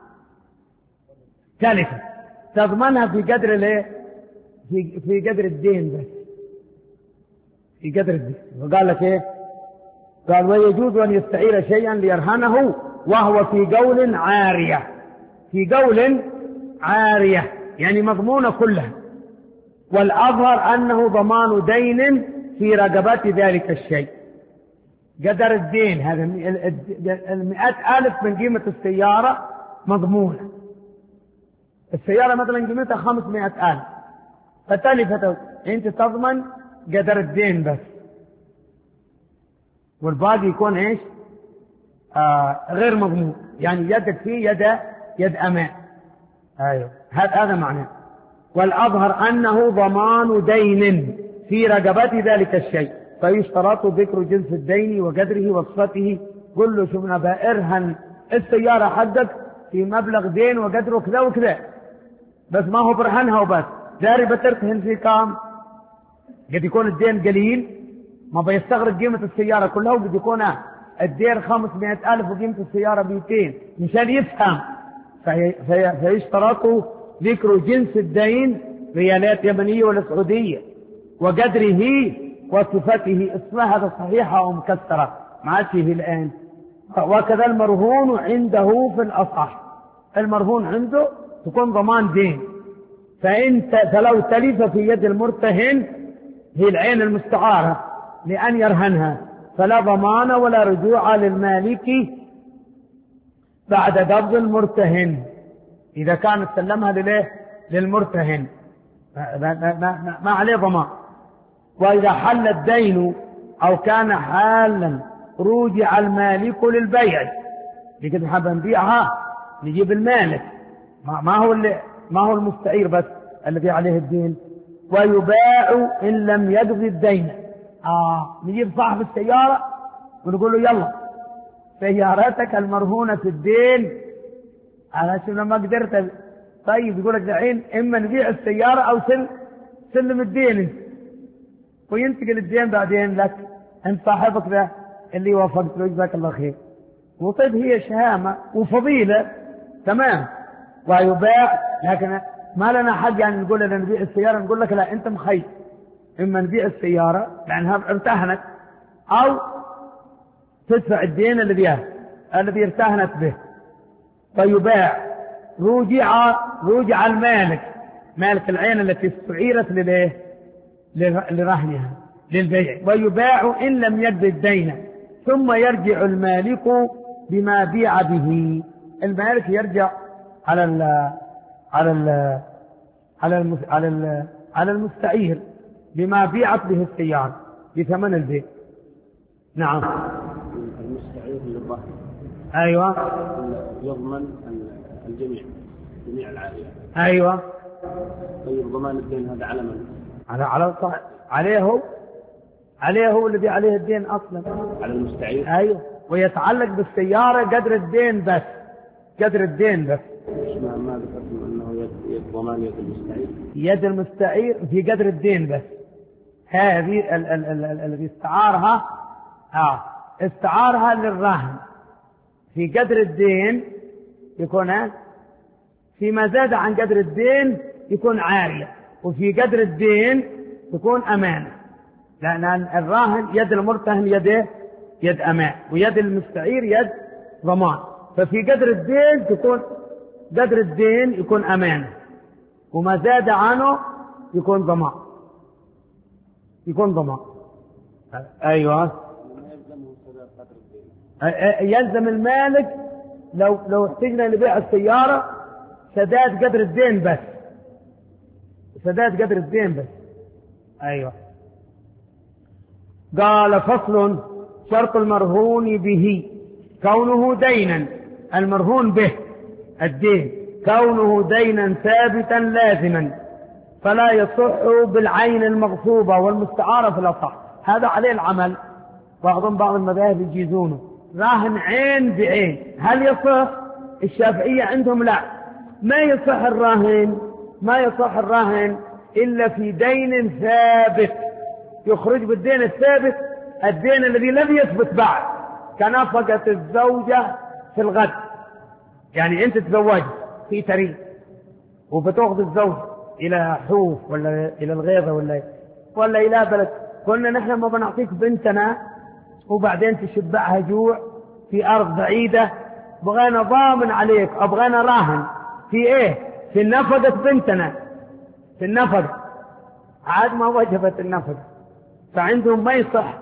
تلفت، تضمنها في قدر الايه في في قدر الدين بس، في قدر الدين. وقال لك ايه؟ قال ويجوز ان يستعير شيئا ليرهنه وهو في قول عارية، في قول عارية يعني مضمونة كلها، والأظهر أنه ضمان دين في رقبة ذلك الشيء، قدر الدين هذا المئة ألف من قيمة السيارة مضمونة. السيارة مثلا قيمتها خمسمائة ألف فتلفت، أنت تضمن قدر الدين بس، والباقي يكون إيش؟ آه غير مضمون، يعني يدك فيه يد يد أمان. أيوه هذا هذا معناه. والأظهر أنه ضمان دين في رقبة ذلك الشيء، فيشترط ذكر جنس الدين وقدره وصفته. قل له شو بائرهن السيارة حقك في مبلغ دين وقدره كذا وكذا، بس ما هو برهنها وبس، داري بترهن في كام؟ قد يكون الدين قليل ما بيستغرق قيمة السيارة كلها، وقد يكون الدين خمسمائة ألف وقيمة السيارة مئتين، مشان يفهم. في في فيشترط ذكر جنس الدين ريالات يمنية ولا سعودية وقدره وصفته. اسمها هذا صحيحة أو مكسرة ما فيه الآن. وكذا المرهون عنده في الأصح، المرهون عنده تكون ضمان دين، فإنت فلو تلف في يد المرتهن هي العين المستعارة لأن يرهنها فلا ضمان ولا رجوع للمالك بعد قبض المرتهن إذا كان سلمها لليه للمرتهن، ما, ما, ما, ما عليه ضمان. وإذا حل الدين أو كان حالا رجع المالك للبيع، لكن حابب نبيعها نجيب المالك، ما هو اللي ما هو المستعير بس الذي عليه الدين. ويباع إن لم يقضي الدين. آه نجيب صاحب السيارة ونقول له يلا سيارتك المرهونة في الدين على شنو ما قدرت طيب يقول لك الحين إما نبيع السيارة أو سل سلم الدين انت، وينتقل الدين بعدين لك أنت صاحبك ذا اللي وافقت له، جزاك الله خير. وطيب هي شهامة وفضيلة تمام ويباع، لكن ما لنا حق يعني نقول لنا نبيع السيارة، نقول لك لا أنت مخير، إما نبيع السيارة لأنها ارتهنت أو تدفع الدين الذي الذي ارتهنت به فيباع. رجع رجع المالك، مالك العين التي استعيرت للإيه؟ لرهنها للبيع، ويباع إن لم يقض الدين، ثم يرجع المالك بما بيع به. المالك يرجع على ال على ال على ال على ال على المستعير بما بيعت به السيارة بثمن البيع. نعم. المستعير للظهر أيوة يضمن الجميع جميع العائلات. أيوة. طيب ضمان الدين هذا على من؟ على على عليه هو عليه هو الذي عليه الدين أصلا، على المستعير. أيوة، ويتعلق بالسيارة قدر الدين بس، قدر الدين بس. ما ما ذكرتم أنه يد يد ضمان يد المستعير؟ يد المستعير في قدر الدين بس. هذه الذي استعارها آه استعارها للرهن في قدر الدين يكون، فيما زاد عن قدر الدين يكون عارية، وفي قدر الدين يكون أمانة، لأن الراهن يد المرتهن يده يد أمان، ويد المستعير يد ضمان. ففي قدر الدين تكون قدر الدين يكون أمانة، وما زاد عنه يكون ضمان، يكون ضمان. أيوة. يلزم المالك لو لو احتجنا لبيع السيارة سداد قدر الدين بس، سداد قدر الدين بس. أيوة. قال فصل: شرط المرهون به كونه دينا، المرهون به الدين كونه دينا ثابتا لازما، فلا يصح بالعين المغصوبة والمستعارة في الأصح. هذا عليه العمل، بعضهم بعض المذاهب يجيزونه راهن عين بعين. هل يصح؟ الشافعية عندهم لا، ما يصح الراهن، ما يصح الراهن إلا في دين ثابت، يخرج بالدين الثابت، الدين الذي لم يثبت بعد، كنفقة الزوجة في الغد. يعني أنت تزوجت في تريد وبتأخذ الزوج إلى حوف ولا إلى الغيظة ولا ولا إلى بلد، قلنا نحن ما بنعطيك بنتنا وبعدين تشبعها جوع في أرض بعيدة، بغينا ضامن عليك، أبغينا راهن في إيه؟ في النفقة بنتنا، في النفقة عاد ما وجبت النفقة. فعندهم ما يصح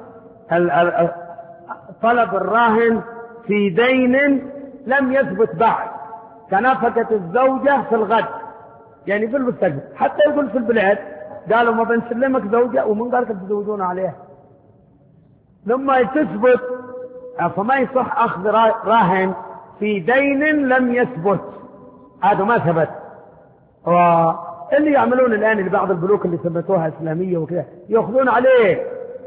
طلب الراهن في دين لم يثبت بعد، كنفقة الزوجة في الغد، يعني في المستقبل. حتى يقول في البلاد قالوا ما بنسلمك زوجة ومن قالك تزوجون عليها لما تثبت، فما يصح أخذ راهن في دين لم يثبت، هذا ما ثبت. واللي يعملون الآن لبعض البنوك اللي ثبتوها إسلامية وكذا يأخذون عليه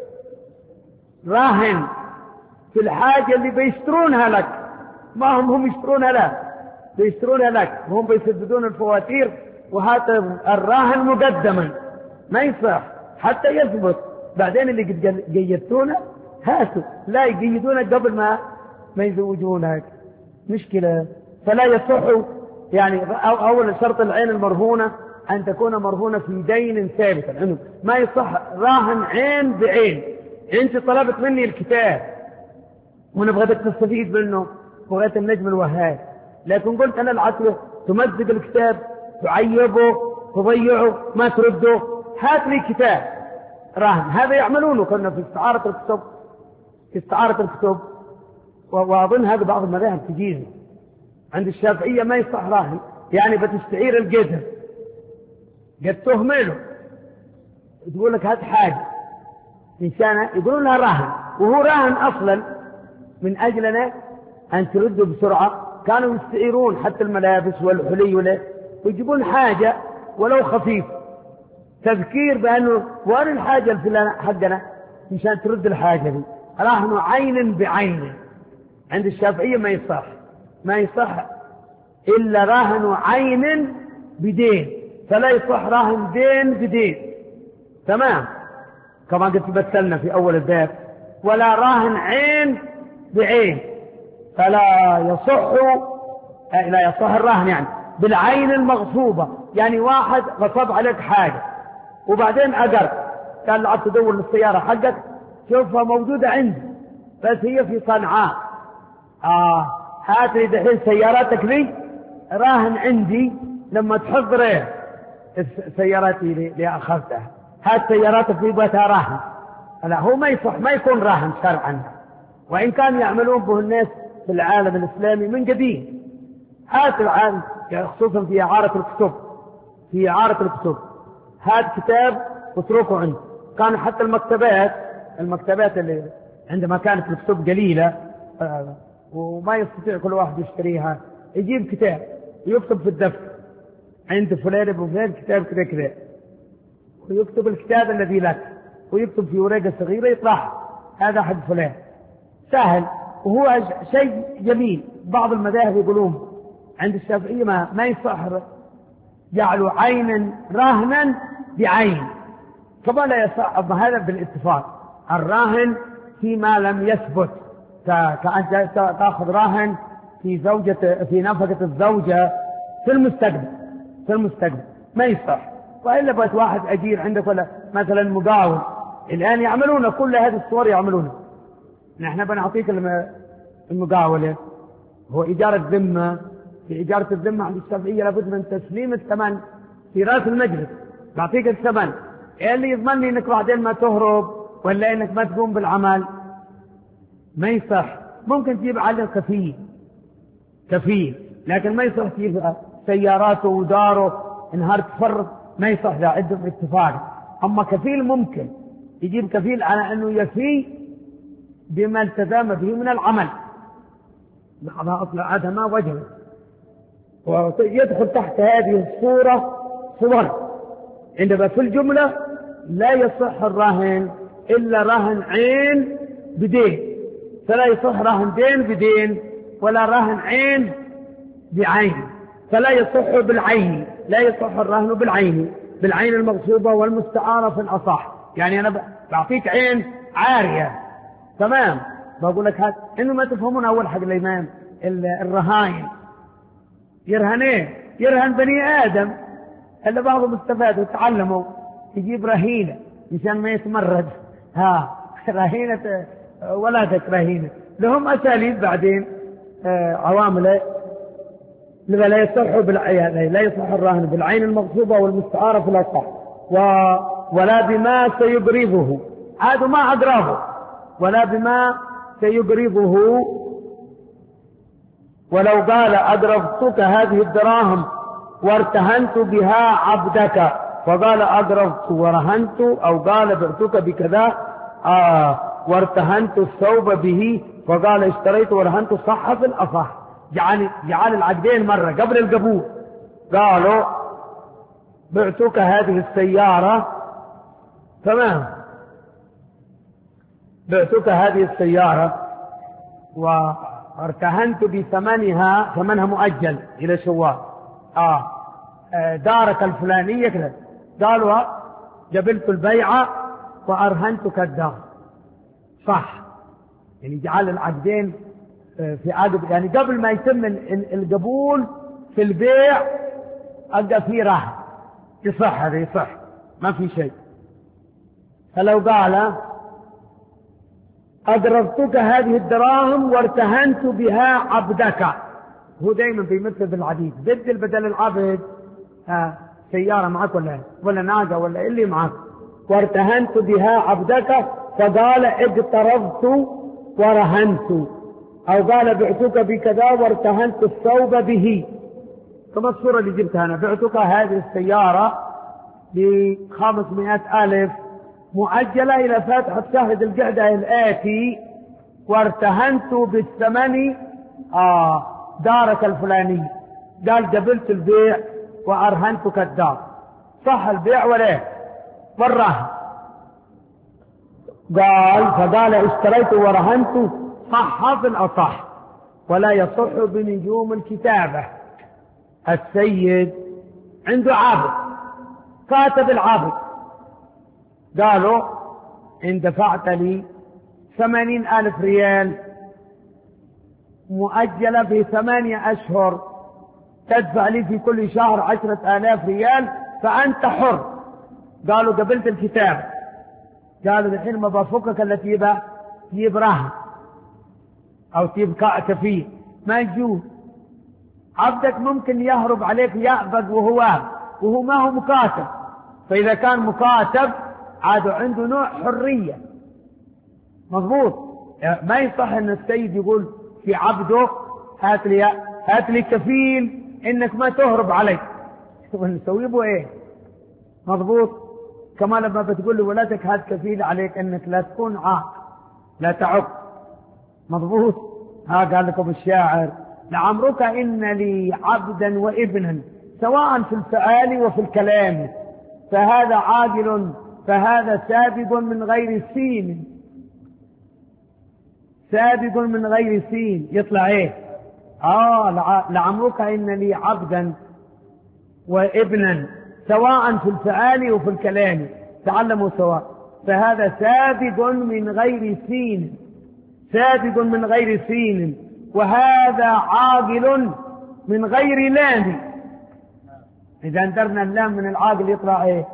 راهن في الحاجة اللي بيشترونها لك، ما هم هم يشترونها لا بيشترونها لك، وهم بيسددون الفواتير، وهذا الراهن مقدما ما يصح حتى يثبت. بعدين اللي قد قيدتونه هاتوا، لا يقيدونك قبل ما ما يزوجونك، مشكلة. فلا يصح يعني أول شرط العين المرهونة أن تكون مرهونة في دين ثابت، لأنه ما يصح راهن عين بعين. أنت طلبت مني الكتاب ونبغى تستفيد منه وغاية النجم الوهاب، لكن قلت أنا العقل تمزق الكتاب، تعيبه، تضيعه، ما ترده، هات لي كتاب راهن. هذا يعملونه كنا في استعارة الكتب، في استعارة الكتب، وأظن هذا بعض المذاهب تجيزه. عند الشافعية ما يصح راهن، يعني بتستعير القدر قد تهمله، تقول لك هات حاجة إنسانة يقولون لها راهن، وهو راهن أصلا من أجلنا أن ترده بسرعة. كانوا يستعيرون حتى الملابس والحلي ولا ويجيبون حاجة ولو خفيف، تذكير بأنه وين الحاجة الفلانة حقنا مشان ترد الحاجة دي. راهن عين بعين عند الشافعية ما يصح، ما يصح إلا راهن عين بدين، فلا يصح راهن دين بدين. تمام، كما قلت مثلنا في أول الباب. ولا راهن عين بعين، فلا يصح لا يصح الراهن يعني بالعين المغصوبة. يعني واحد غصب عليك حاجة وبعدين أقر قال لعب تدور للسيارة حقك، شوفها موجودة عندي بس هي في صنعاء، آه هات لي دحين سياراتك لي راهن عندي لما تحضر سياراتي اللي أخذتها، هات سياراتك في بيتها راهن. لا، هو ما يصح، ما يكون راهن شرعا، وإن كان يعملون به الناس في العالم الإسلامي من قديم. هات العالم خصوصا في إعارة الكتب، في إعارة الكتب هات كتاب واتركه عنده. كان حتى المكتبات المكتبات اللي عندما كانت الكتب قليلة وما يستطيع كل واحد يشتريها، يجيب كتاب ويكتب في الدفتر عند فلان ابو فلان كتاب كذا كذا، ويكتب الكتاب الذي لك، ويكتب في ورقة صغيرة يطرحها، هذا حق فلان. سهل وهو شيء جميل. بعض المذاهب يقولون عند الشافعية ما, ما يصح جعلوا عينا راهنا بعين، كما لا يصح هذا بالاتفاق. الراهن فيما لم يثبت، كأن تأخذ راهن في زوجة في نفقة الزوجة في المستقبل في المستقبل ما يصح. وإلا بس واحد أجير عندك ولا مثلا مقاول، الآن يعملون كل هذه الصور يعملونها. نحن بنعطيك المقاولة هو إجارة ذمة. في إجارة الذمة عند الشافعية لابد من تسليم الثمن في رأس المجلس، بعطيك الثمن. إيه اللي يضمن لي إنك بعدين ما تهرب ولا إنك ما تقوم بالعمل؟ ما يصح. ممكن تجيب على كفيل كفيل لكن ما يصح تجيب سياراته وداره انهار تفرط، ما يصح ذا عندهم اتفاق. أما كفيل ممكن يجيب كفيل على أنه يفي بما التزم به من العمل، بعضها أطلع هذا ما وجهه. ويدخل تحت هذه الصورة صور عندما في الجملة لا يصح الراهن إلا راهن عين بدين، فلا يصح راهن دين بدين ولا راهن عين بعين، فلا يصح بالعين. لا يصح الراهن بالعين بالعين المغصوبة والمستعارة في الأصح. يعني أنا بعطيك عين عارية، تمام، بقول لك هات إنه ما تفهمون أول حق الإمام الرهاين يرهنين يرهن بني آدم، إلا بعضهم استفادوا وتعلموا يجيب رهينة مشان ما يتمرد. ها رهينة ولادك رهينة، لهم أساليب بعدين آه عوامل. لا يصح بالعين، لا يصح الراهن بالعين المغصوبة والمستعارة في الأصح، و... ولا بما سيقرضه، هذا ما أقرضه، ولا بما سيقرضه. ولو قال أقرضتك هذه الدراهم وارتهنت بها عبدك، فقال أقرضت ورهنت، أو قال بعتك بكذا آه وارتهنت الثوب به، فقال اشتريت ورهنت، صح في الأصح. جعل, جعل العقدين مرة قبل القبول. قالوا بعتك هذه السيارة، تمام، بعتك هذه السيارة وارتهنت بثمنها، ثمنها مؤجل إلى شوال، آه دارك الفلانية كذا. قالوا جبلت البيعة وأرهنتك الدار، صح. يعني جعل العقدين في عقد، يعني قبل ما يتم القبول في البيع أبقى في رهن، يصح هذا يصح ما في شيء. فلو قال أقرضتك هذه الدراهم وارتهنت بها عبدك، هو دائما بيمثل بالعبيد، بدل بدل العبد آه سيارة معك ولا ولا ناقة ولا اللي معك، وارتهنت بها عبدك، فقال اقترضت ورهنت، أو قال بعتك بكذا وارتهنت الثوب به، كما الصورة اللي جبتها أنا. بعتك هذه السيارة بخمسمائة ألف مؤجلة إلى فاتحة شهر ذي القعدة الآتي، وارتهنت بالثمن آه دارك الفلاني. قال قبلت البيع وأرهنتك الدار، صح البيع ولا والرهن؟ قال فقال اشتريت ورهنت، صح في الأصح. ولا يصح بنجوم الكتابة. السيد عنده عابد، كاتب العابد، قالوا إن دفعت لي ثمانين ألف ريال مؤجلة في ثمانية أشهر تدفع لي في كل شهر عشرة آلاف ريال فأنت حر. قالوا قبلت الكتاب. قالوا الحين ما بفكك التي يبقى تجيب رهن أو تجيب كفيل، ما يجوز. عبدك ممكن يهرب عليك يأبد وهو وهو ما هو مكاتب، فإذا كان مكاتب عاد عنده نوع حرية. مضبوط. ما يصح أن السيد يقول في عبده هات لي هات لي كفيل إنك ما تهرب علي، ونسوي به إيه؟ مضبوط. كما لما بتقول لولادك هات كفيل عليك إنك لا تكون عاق لا تعق. مضبوط. ها قال لكم الشاعر لعمرك إن لي عبدا وابنا سواء في الفعال وفي الكلام، فهذا عاجل فهذا سابق من غير سين، سابق من غير سين. يطلع ايه؟ اه لعمرك إن لي عبدا وابنا سواء في الفعال وفي الكلام، تعلموا سواء، فهذا سابق من غير سين، سابق من غير سين، وهذا عاقل من غير لام. إذا اندرنا اللام من العاقل يطلع ايه؟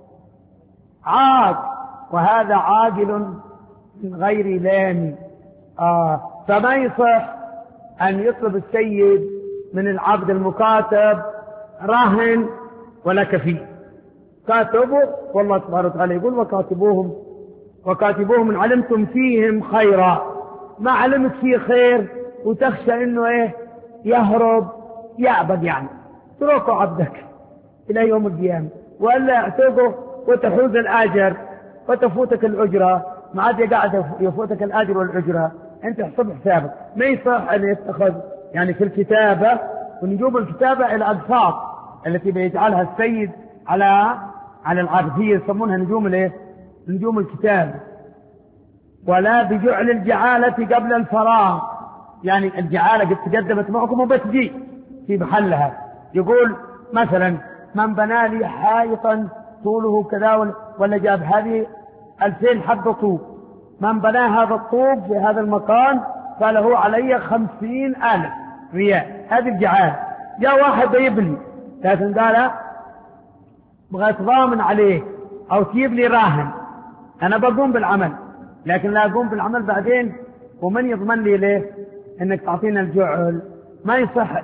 عاق. وهذا عاقل من غير لام. آه. فما يصح أن يطلب السيد من العبد المكاتب رهن ولا كفيل. كاتبه والله تبارك وتعالى يقول وكاتبوهم وكاتبوهم إن علمتم فيهم خيرا. ما علمت فيه خير وتخشى انه ايه يهرب يعبد، يعني تركوا عبدك الى يوم القيامة، ولا يعتقه وتحوز الاجر وتفوتك الاجرة. ما عاد قاعد يفوتك الاجر والاجرة، انت احسب حسابك. ما يصح ان يتخذ يعني في الكتابة ونجوب الكتابة الالفاظ التي بيجعلها السيد على على العبدية يسمونها نجوم الايه؟ نجوم الكتابة. ولا بجعل الجعالة قبل الفراغ، يعني الجعالة قد تقدمت معكم وبتجي في محلها. يقول مثلا من بنى لي حائطا طوله كذا ولا جاب هذه ألفين حبة طوب، من بنى هذا الطوب في هذا المكان فله علي خمسين ألف ريال، هذه الجعالة. جاء واحد يبني لكن قال بغيت ضامن عليه أو تجيب لي راهن، أنا بقوم بالعمل لكن لا أقوم بالعمل بعدين ومن يضمن لي ليه إنك تعطينا الجعل. ما يصح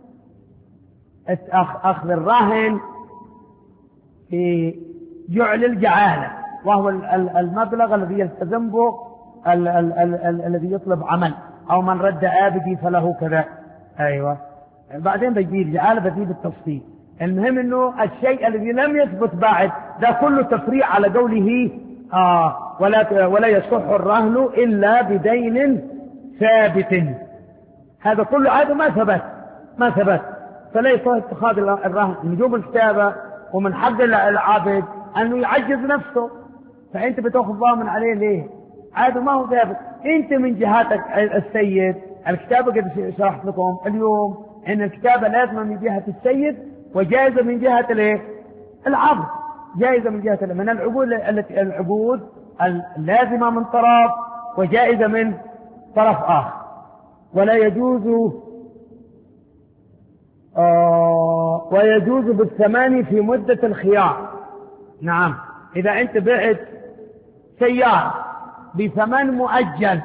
أخذ الراهن في جعل الجعالة، وهو المبلغ الذي يلتزم به الذي يطلب عمل، أو من رد آبدي فله كذا. أيوة بعدين بيجي الجعالة بيجي بالتفصيل. المهم إنه الشيء الذي لم يثبت بعد ده كله تفريع على قوله آه ولا ولا يصح الرهن إلا بدين ثابت. هذا كله هذا ما ثبت ما ثبت فلا يصح اتخاذ الرهن. نجوم الكتابة ومن حق العابد أنه يعجز نفسه، فأنت بتأخذ ضامن عليه ليه؟ هذا ما هو ثابت. أنت من جهاتك السيد الكتابة قد شرحت لكم اليوم أن الكتابة لازمة من جهة السيد وجائزة من جهة الايه؟ العبد. جائزة من جهة من العقود التي العقود اللازمة من طرف وجائزة من طرف آخر. ولا يجوز آه ويجوز بالثماني في مدة الخيار. نعم إذا أنت بعت سيارة بثمن مؤجل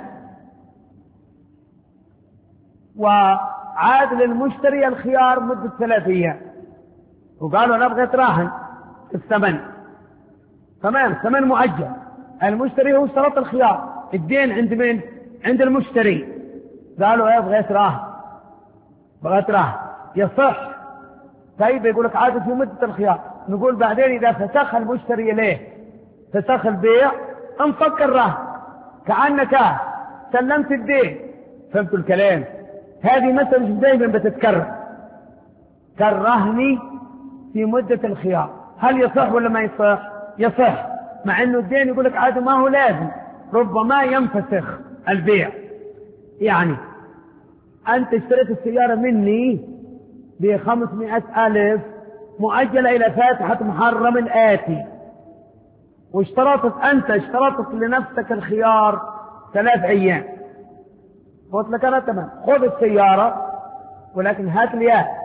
وعاد للمشتري الخيار مدة ثلاثة أيام وقالوا أنا أبغى راهن الثمن، تمام، ثمن مؤجل، المشتري هو اشترط الخيار، الدين عند من؟ عند المشتري. قالوا ايه بغيت راهن بغيت راهن يصح. طيب يقول لك عاد في مدة الخيار. نقول بعدين إذا فسخ المشتري ليه فسخ البيع انفك الرهن كأنك سلمت الدين. فهمتوا الكلام؟ هذه مسألة دائما بتتكرر كالرهن في مدة الخيار. هل يصح ولا ما يصح؟ يصح، مع انه الدين يقول لك عاد ما هو لازم، ربما ينفسخ البيع. يعني انت اشتريت السيارة مني بخمسمائة ألف مؤجلة إلى فاتحة محرم الآتي، واشترطت أنت اشترطت لنفسك الخيار ثلاث أيام، قلت لك أنا تمام، خذ السيارة ولكن هات لي إياه،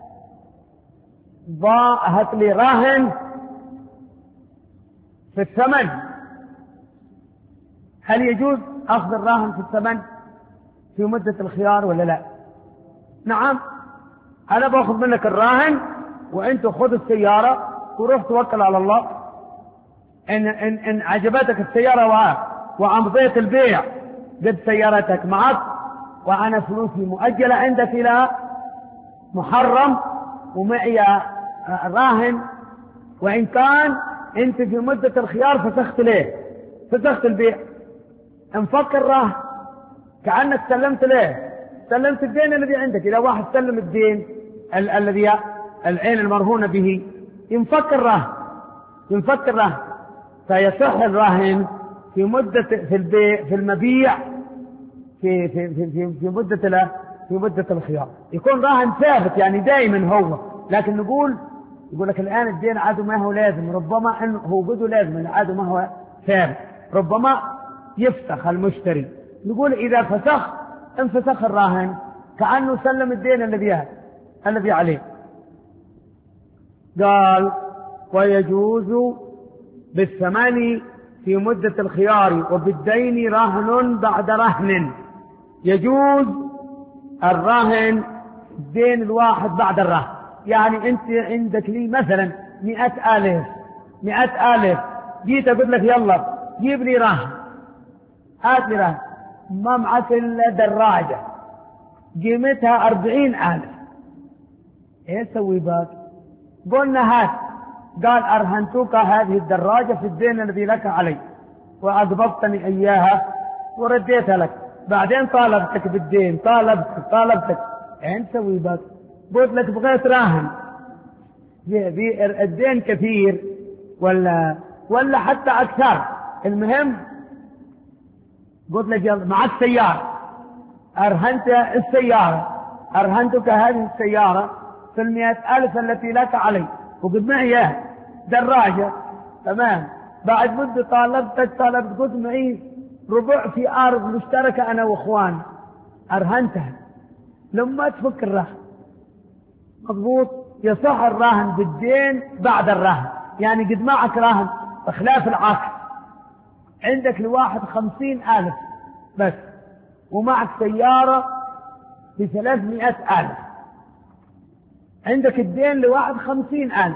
هات لي راهن في الثمن. هل يجوز أخذ الراهن في الثمن في مدة الخيار ولا لا؟ نعم، أنا بأخذ منك الراهن وأنت خذ السيارة وروح توكل على الله. إن, إن, إن عجبتك السيارة وأمضيت البيع قد سيارتك معك وأنا فلوسي مؤجلة عندك إلى محرم ومعي راهن، وإن كان أنت في مدة الخيار فسخت ليه، فسخت البيع، انفك الراهن كأنك سلمت ليه، سلمت الدين الذي عندك. إذا واحد سلم الدين ال- الذي العين المرهونة به ينفك الراهن، ينفك الراهن فيصح الراهن في مدة في البيع في المبيع في في في في, في مدة لا في مدة الخيار يكون راهن ثابت يعني دائما هو. لكن نقول يقول لك الآن الدين عاده ما هو لازم، ربما أنه هو بده لازم عاده ما هو ثابت، ربما يفسخ المشتري. نقول إذا فسخ انفسخ الراهن كأنه سلم الدين الذي الذي عليه. قال ويجوز بالثمن في مدة الخيار وبالدين رهن بعد رهن. يجوز الرهن الدين الواحد بعد الرهن، يعني أنت عندك لي مثلا مئة آلاف مئة آلاف، جيت أقول لك يلا جيب لي رهن، هات لي رهن، ما معك إلا دراجة قيمتها أربعين ألف، إيه سوي باك؟ قلنا هات، قال أرهنتك هذه الدراجة في الدين الذي لك علي وأقبضتني إياها ورديتها لك، بعدين طالبتك بالدين، طالبتك طالبتك إيه نسوي باك؟ قلت لك بغيت راهن، الدين كثير ولا ولا حتى أكثر، المهم قلت لك يلا معك سيارة، أرهنت السيارة، أرهنتك هذه السيارة في المئة ألف التي لك علي وقد معي دراجة، تمام، بعد مدة طالبتك طالبت قلت معي ربع في أرض مشتركة أنا وإخوان، أرهنتها لما تفك الرهن مضبوط، يصح الراهن بالدين بعد الرهن، يعني قد معك راهن بخلاف العكس، عندك لواحد خمسين ألف بس ومعك سيارة بثلاثمائة ألف، عندك الدين لواحد خمسين ألف،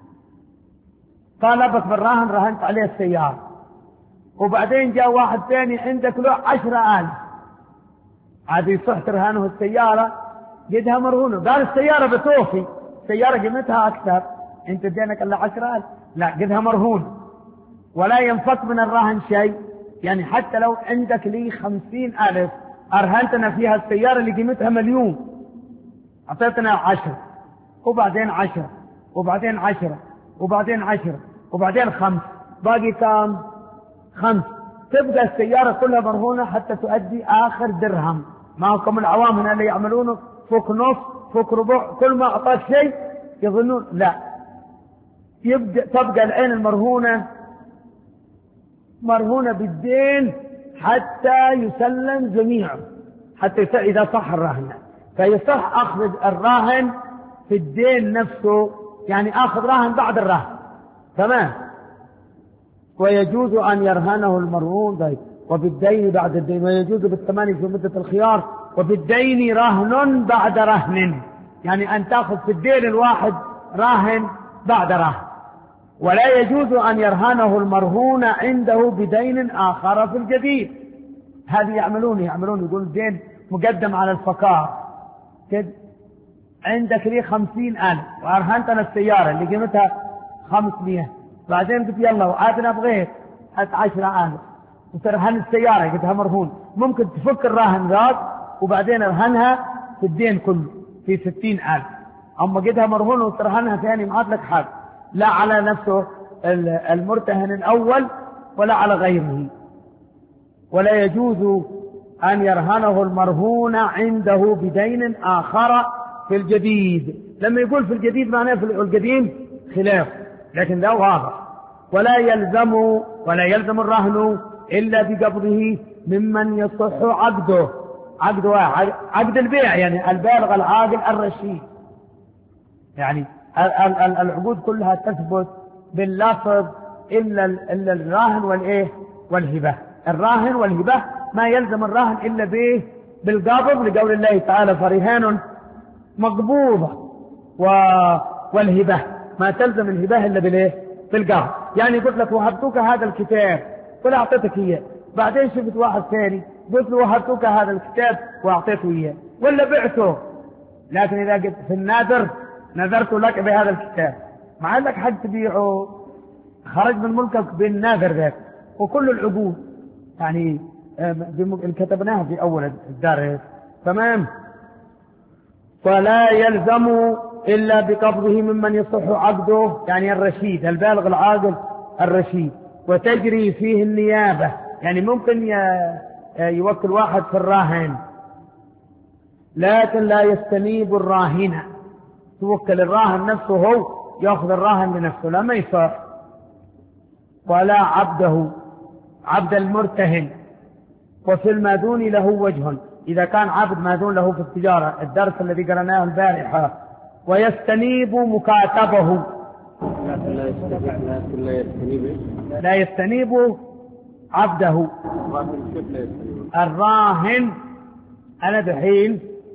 طالبك بالراهن رهنت عليه السيارة، وبعدين جاء واحد ثاني عندك له عشرة ألف، عاد يصح ترهنه السيارة قدها مرهونه، قال السيارة بتوفي، السيارة قيمتها أكثر، أنت دينك إلا عشرة ألف، لا قدها مرهون ولا ينفك من الرهن شيء، يعني حتى لو عندك لي خمسين ألف أرهنتنا فيها السيارة اللي قيمتها مليون، أعطيتنا عشرة وبعدين عشرة وبعدين عشرة وبعدين عشرة وبعدين خمس، باقي كام؟ خمس، تبقى السيارة كلها مرهونة حتى تؤدي آخر درهم. معكم العوام هنا اللي يعملونه فوق نص فوق ربع، كل ما أعطاك شيء يظنون لا، يبدأ تبقى العين المرهونة مرهونة بالدين حتى يسلم جميعه، حتى إذا صح الرهن فيصح أخذ الراهن في الدين نفسه، يعني أخذ راهن بعد الرهن، تمام. ويجوز أن يرهنه المرهون ذلك وبالدين بعد الدين، ويجوز بالثمن في مدة الخيار وبالدين رهن بعد رهن، يعني أن تأخذ في الدين الواحد راهن بعد رهن. ولا يجوز أن يرهنه المرهون عنده بدين آخر في الجديد. هذه يعملون يعملون يقول الدين مقدم على الفقار كده، عندك لي خمسين ألف وأرهنتنا السيارة اللي قيمتها خمسمية، بعدين قلت يلا وعادنا بغيت هات عشرة ألف وترهن السيارة قلتها مرهون، ممكن تفك الراهن ذات وبعدين ارهنها في الدين كله في ستين ألف، أما قدها مرهون وترهنها ثاني معاد لك حق، لا على نفسه المرتهن الأول ولا على غيره. ولا يجوز أن يرهنه المرهون عنده بدين آخر في الجديد، لما يقول في الجديد معناه في القديم خلاف، لكن ده واضح. ولا يلزم ولا يلزم الرهن إلا بقبضه ممن يصح عقده. عقده عقد البيع، يعني البالغ العاقل الرشيد. يعني العقود كلها تثبت باللفظ إلا إلا الراهن والإيه والهبة. الراهن والهبة ما يلزم الراهن إلا به بالقبض، لقول الله تعالى فرهان مقبوضة، والهبة ما تلزم الهبة إلا بالإيه بالقبض. يعني قلت لك وهبتك هذا الكتاب ولا أعطيتك إياه، بعدين شفت واحد ثاني قلت له وهبتك هذا الكتاب وأعطيته إياه ولا بعته، لكن إذا قلت في النادر نذرت لك بهذا الكتاب، مع أنك حد تبيعه خرج من ملكك بالناذر ذاك. وكل العقود يعني كتبناها في أول الدرس، تمام. فلا يلزم إلا بقبضه ممن يصح عقده، يعني الرشيد البالغ العاقل الرشيد. وتجري فيه النيابة، يعني ممكن يوكل واحد في الراهن لكن لا يستنيب الراهن، توكل الراهن نفسه هو يأخذ الراهن لنفسه، لا ما يصح. ولا عبده عبد المرتهن. وفي الماذون له وجه، إذا كان عبد ماذون له في التجارة، الدرس الذي قرأناه البارحة. ويستنيب مكاتبه، لا يستنيب عبده. الراهن أنا دحين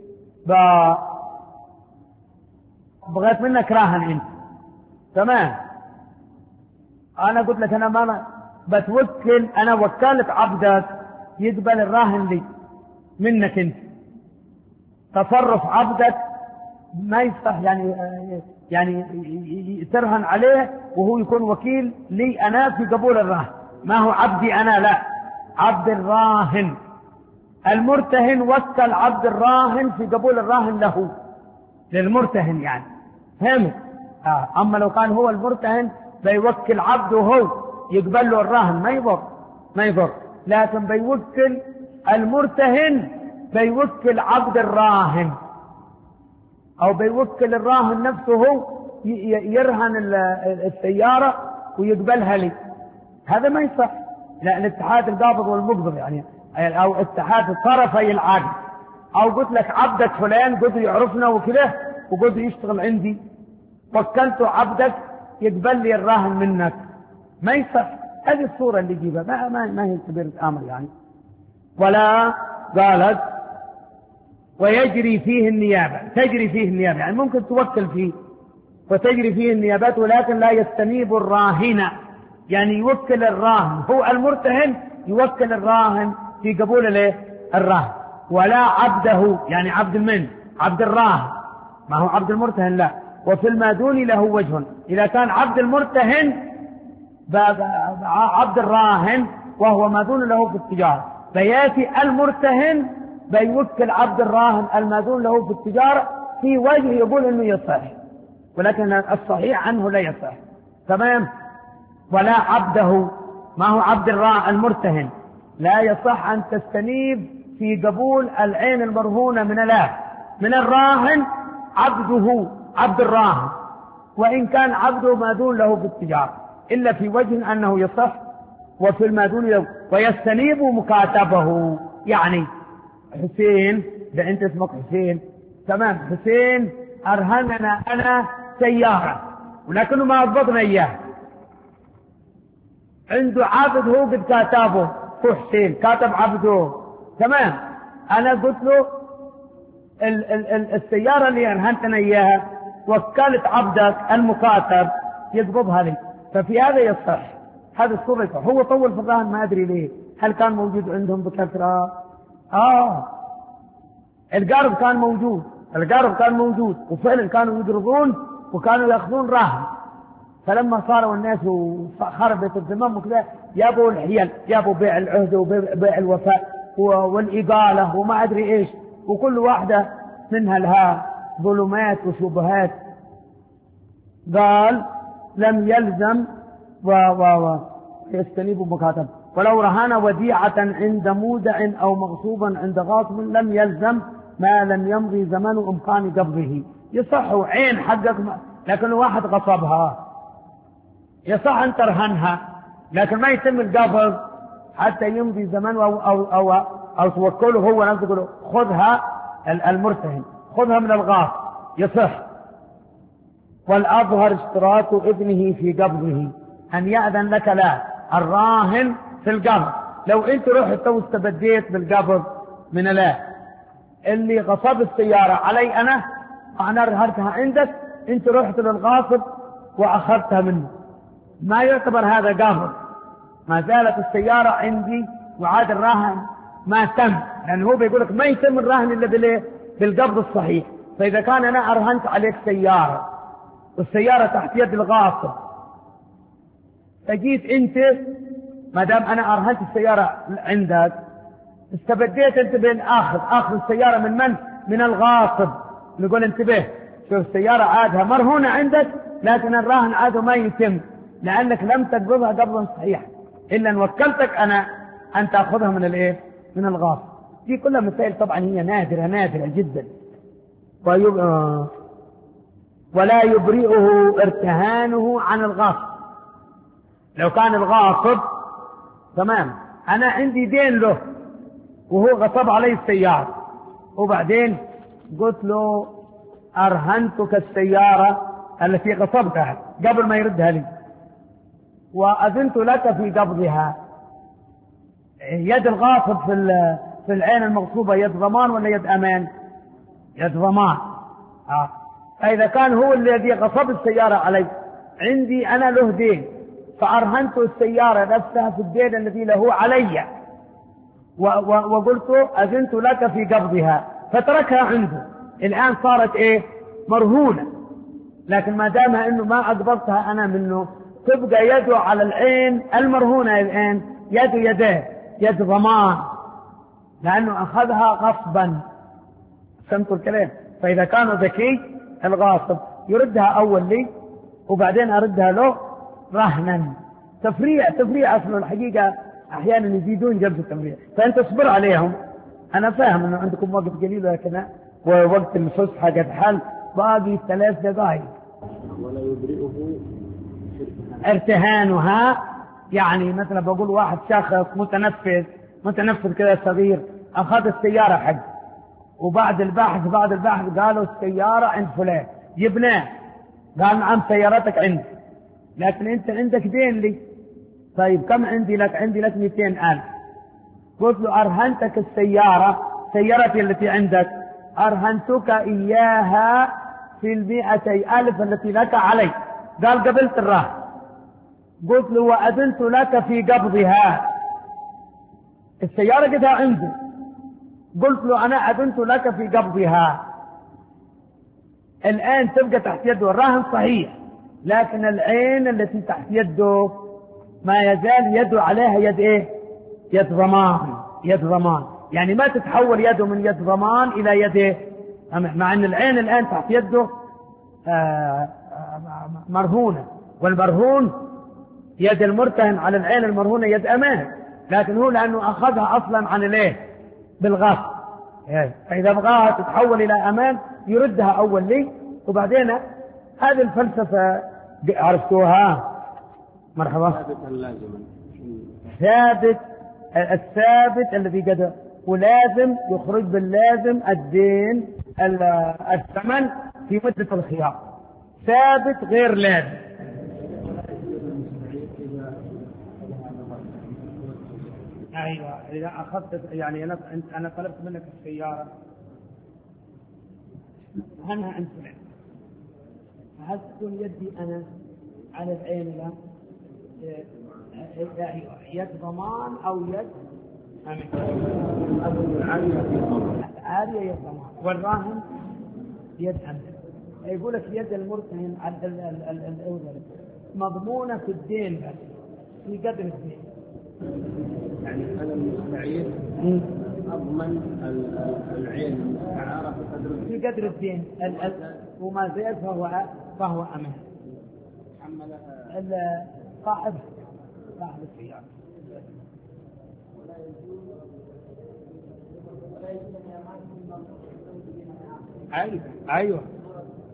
بغيت منك راهن أنت، تمام. أنا قلت لك أنا ما بتوكل، أنا وكلت عبدك يقبل الراهن لي منك أنت. تصرف عبدك ما يصح، يعني يعني ترهن عليه وهو يكون وكيل لي أنا في قبول الراهن، ما هو عبدي أنا، لا، عبد الراهن. المرتهن وكل عبد الراهن في قبول الراهن له، للمرتهن يعني، فهمت؟ آه. أما لو كان هو المرتهن بيوكل عبده هو يقبل له الراهن ما يضر ما يضر، لكن بيوكل المرتهن بيوكل عبد الراهن، أو بيوكل الراهن نفسه هو يرهن السيارة ويقبلها لي، هذا ما يصح. لأن اتحاد القابض والمقبض يعني، أو اتحاد طرفي العقد. أو قلت لك عبدك فلان قد يعرفنا وكله وقد يشتغل عندي، وكلته عبدك يقبل لي الراهن منك، ما يصح. هذه الصورة اللي يجيبها ما, ما, ما هي كبيرة أمر يعني. ولا قالت ويجري فيه النيابة، تجري فيه النيابة يعني ممكن توكل فيه وتجري فيه النيابات، ولكن لا يستنيب الراهن، يعني يوكل الراهن هو المرتهن يوكل الراهن في قبول الايه الراهن. ولا عبده، يعني عبد المن عبد الراهن، ما هو عبد المرتهن لا. وفي الماذون له وجه، إذا كان عبد المرتهن عبد الراهن وهو ماذون له في التجارة، فياتي المرتهن بيوكل عبد الراهن الماذون له في التجارة في وجه يقول انه يصح، ولكن الصحيح عنه لا يصح، تمام. ولا عبده، ما هو عبد الراهن المرتهن لا يصح أن تستنيب في قبول العين المرهونة من الاف من الراهن عبده عبد الراهن، وإن كان عبده ماذون له في التجارة، إلا في وجه أنه يصح. وفي الماذون له ويستنيب مكاتبه، يعني حسين، ده أنت اسمك حسين، تمام، حسين أرهننا أنا سيارة ولكنه ما أضبطنا إياه، عنده عبد هو قد كاتبه، هو حسين كاتب عبده، تمام. أنا قلت له ال ال ال السيارة اللي أرهنتنا إياها وكالة عبدك المكاتب يقبضها لي، ففي هذا يصح. هذا الصورة هو طول في الرهن ما أدري ليه، هل كان موجود عندهم بكثرة؟ آه القارب كان موجود، القارب كان موجود وفعلا كانوا يقرضون وكانوا يأخذون رهن، فلما صاروا الناس وخربت الزمام وكذا يابوا الحيل، يابوا بيع العهد وبيع الوفاء والإقالة وما أدري إيش، وكل واحدة منها لها ظلمات وشبهات. قال لم يلزم و و و يستنيب مكاتب. ولو رهن وديعة عند مودع أو مغصوبا عند غاصب لم يلزم ما لم يمضي زمن إمكان قبضه، يصح عين حقك، لكن واحد غصبها يصح أن ترهنها، لكن ما يتم القبض حتى يمضي زمن أو أو أو, أو توكله هو نفسه يقول خذها المرتهن، خذها من الغاصب، يصح. والأظهر اشتراط ابنه في قبضه، أن يأذن لك لا الراهن في القبض. لو أنت رحت واستبديت بالقبض من لا اللي غصب السيارة علي أنا أنا رهنتها عندك، أنت رحت للغاصب وأخذتها منه، ما يعتبر هذا قبض، ما زالت السيارة عندي وعاد الراهن ما تم، لأن هو بيقول لك ما يتم الراهن إلا بالإيه؟ بالقبض الصحيح. فإذا كان أنا أرهنت عليك سيارة والسيارة تحت يد الغاصب، فجيت أنت ما دام أنا أرهنت السيارة عندك استبديت أنت بين آخذ آخذ السيارة من من؟ من الغاصب. نقول انتبه، شوف السيارة عادها مرهونة عندك، لكن الراهن عاده ما يتم لأنك لم تقبضها قبضا صحيحا إلا أن وكلتك أنا أن تأخذها من الإيه؟ من الغاصب. دي كلها مسائل طبعا هي نادرة نادرة جدا. ويب... آه. ولا يبرئه ارتهانه عن الغاصب. لو كان الغاصب تمام أنا عندي دين له وهو غصب علي السيارة، وبعدين قلت له أرهنتك السيارة التي غصبتها قبل ما يردها لي وأذنت لك في قبضها. يد الغاصب في في العين المغصوبة يد ضمان ولا يد أمان؟ يد ضمان. آه. فإذا كان هو الذي غصب السيارة علي عندي أنا له دين، فأرهنت السيارة نفسها في الدين الذي له علي وقلت أذنت لك في قبضها، فتركها عنده، الآن صارت إيه؟ مرهونة. لكن ما دامها إنه ما أقبضتها أنا منه تبقى يده على العين المرهونة الآن يد يديه يد ضمان، لأنه أخذها غصبا. فهمتوا الكلام؟ فإذا كان ذكي الغاصب يردها أول لي وبعدين أردها له رهنا. تفريع تفريع أصل الحقيقة أحيانا يزيدون جلسة التفريع، فأنت اصبر عليهم. أنا فاهم أنه عندكم وقت قليل ولكن ووقت الفسحة قد حل، باقي ثلاث دقائق. ولا يبرئه ارتهانها، يعني مثلا بقول واحد شخص متنفذ متنفذ كذا صغير أخذ السيارة حق، وبعد البحث بعد البحث قالوا السيارة عند فلان، جبناه قال نعم سيارتك عندي، لكن أنت عندك دين لي. طيب كم عندي لك؟ عندي لك مئتين ألف. قلت له أرهنتك السيارة سيارتي التي عندك أرهنتك إياها في المئتي ألف التي لك علي. قال قبلت الرهن. قلت له وأذنت لك في قبضها، السيارة قدها عنده، قلت له أنا أذنت لك في قبضها. الآن تبقى تحت يده الرهن صحيح، لكن العين التي تحت يده ما يزال يده عليها يد إيه؟ يد ضمان. يد ضمان يعني ما تتحول يده من يد ضمان إلى يد إيه؟ مع أن العين الآن تحت يده مرهونة، والمرهون يد المرتهن على العين المرهونة يد أمان، لكن هو لأنه أخذها أصلا عن الإيه؟ بالغصب. فإذا بغاها تتحول إلى أمان يردها أول لي، وبعدين هذه الفلسفة عرفتوها؟ مرحبا. ثابتا لازما. ثابت الثابت الذي قد ولازم يخرج باللازم الدين الثمن في مدة الخيار. ثابت غير لازم. أيوة إذا أخذت يعني أنا أنا طلبت منك السيارة هنها أنت فلان، هل تكون يدي أنا على العين لا يد ضمان أو يد عارية يد ضمان، والراهن يد أمن. يقول لك يد المرتهن مضمونة في الدين بس في قدر الدين. يعني أنا المستعير أضمن العين المستعارة في قدر الدين في قدر الدين وما زال فهو فهو أمان. صاحب صاحب السيارة. أيوة أيوة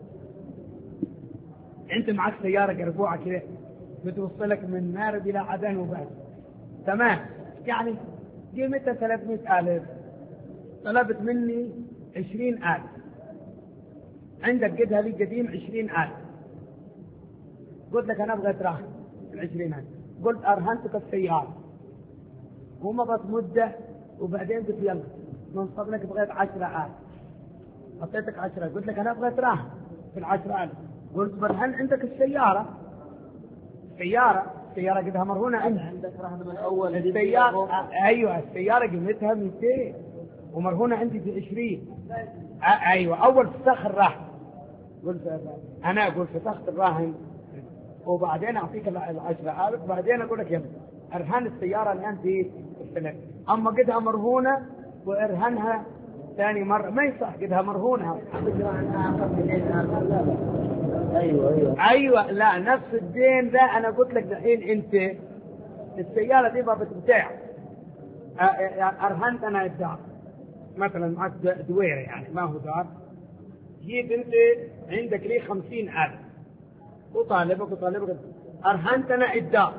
أنت معك سيارة قربوعة كذا بتوصلك من مارب إلى عدن وبعد تمام، يعني قيمتها ثلاثمائة ألف، طلبت مني عشرين ألف، عندك قدها لي قديم عشرين ألف، قلت لك أنا أبغى أتراهن العشرين ألف، قلت أرهنتك السيارة ومضت مدة وبعدين قلت يلا من فضلك بغيت عشرة ألف، أعطيتك عشرة، قلت لك أنا أبغى أتراهن في العشرة ألف، قلت برهن عندك السيارة، السيارة السيارة قدها مرهونة عندك رهن من أول السيارة. أيوة السيارة قيمتها مئتين ومرهونة عندي في عشرين. أيوة أول فسخ الراهن، قلت أنا أقول فسخت الراهن وبعدين أعطيك العشرة ألف، بعدين أقول لك يلا أرهن السيارة الآن في السنة، أما قدها مرهونة وإرهنها ثاني مرة ما يصح، قدها مرهونة. أيوة أيوة أيوة لا نفس الدين ذا أنا قلت لك الحين أنت السيارة دي ما بتبتاع، أرهنت أنا الدار مثلا معك دويرة يعني ما هو دار، جيت أنت عندك لي خمسين ألف وطالبك وطالبك أرهنت أنا الدار،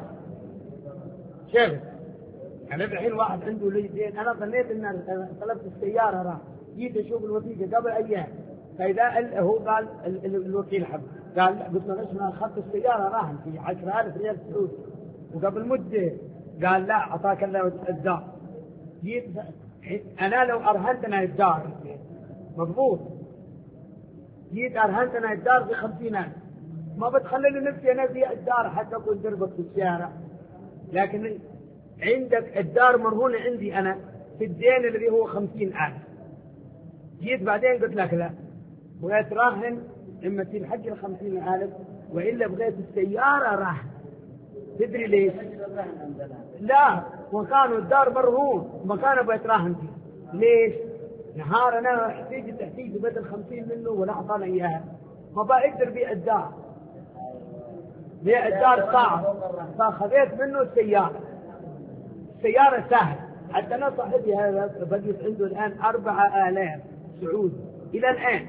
شايف يعني الحين واحد عنده لي دين، أنا ظنيت إن أنا طلبت السيارة راح جيت أشوف الوثيقة قبل أيام، فإذا هو قال الوكيل حب قال قلت له ليش ما أخذت السيارة راهن في عشرة ألف ريال سعودي، وقبل مدة قال لا أعطاك الله الدار، جيت أنا لو أرهنت أنا الدار مضبوط، جيت أرهنت أنا الدار بخمسين ألف، ما بتخلي نفسي أنا في الدار حتى أكون دربك في الشارع، لكن عندك الدار مرهونة عندي أنا في الدين الذي هو خمسين ألف، جيت بعدين قلت لك لا بغيت راهن إما تجيب حق الخمسين ألف وإلا بغيت السيارة راهن، تدري ليش؟ لا وكانوا الدار مرهون مكانه بغيت راهن فيه، ليش؟ نهار أنا احتيج تحتيج بدل خمسين منه ولا أعطانا إياها ما بقدر بيع الدار، بيع الدار صعب، فخذيت منه السيارة، السيارة سهل، حتى أنا صاحبي هذا بقيت عنده الآن أربعة آلاف سعودي إلى الآن،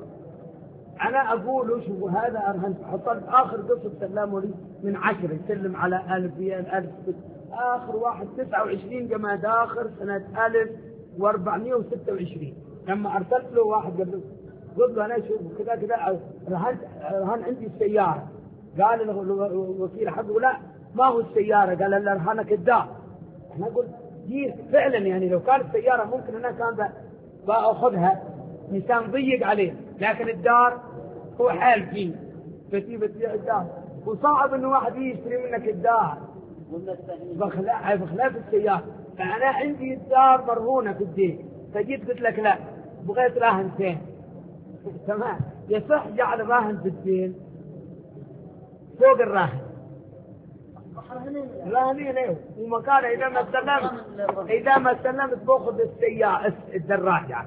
أنا أقول شوفوا هذا أرهن حطلت آخر قصة سلامه لي من عشرة يسلم على ألف ريال ألف ست. آخر واحد تسعة وعشرين جماد آخر سنة ألف وأربعمائة وستة وعشرين لما أرسلت له واحد قبل قلت له أنا شوف كذا كذا رهن رهن عندي السيارة، قال له الوكيل حقه لا ما هو السيارة، قال له رهنك الدار. أنا قلت جيت فعلا يعني لو كانت السيارة ممكن أنا كان بأخذها إنسان ضيق عليه، لكن الدار هو حال فيه فتي بتبيع الدار وصعب إنه واحد يشتري منك الدار بخلاف بخلاف السيارة، فأنا عندي الدار مرهونة في الدين، فجيت قلت لك لا بغيت راهن ثاني تمام، يصح جعل راهن في الدين فوق الراهن راهنين ايوه، ومكان اذا ما استلمت اذا ما استلمت باخذ السيارة الدراجة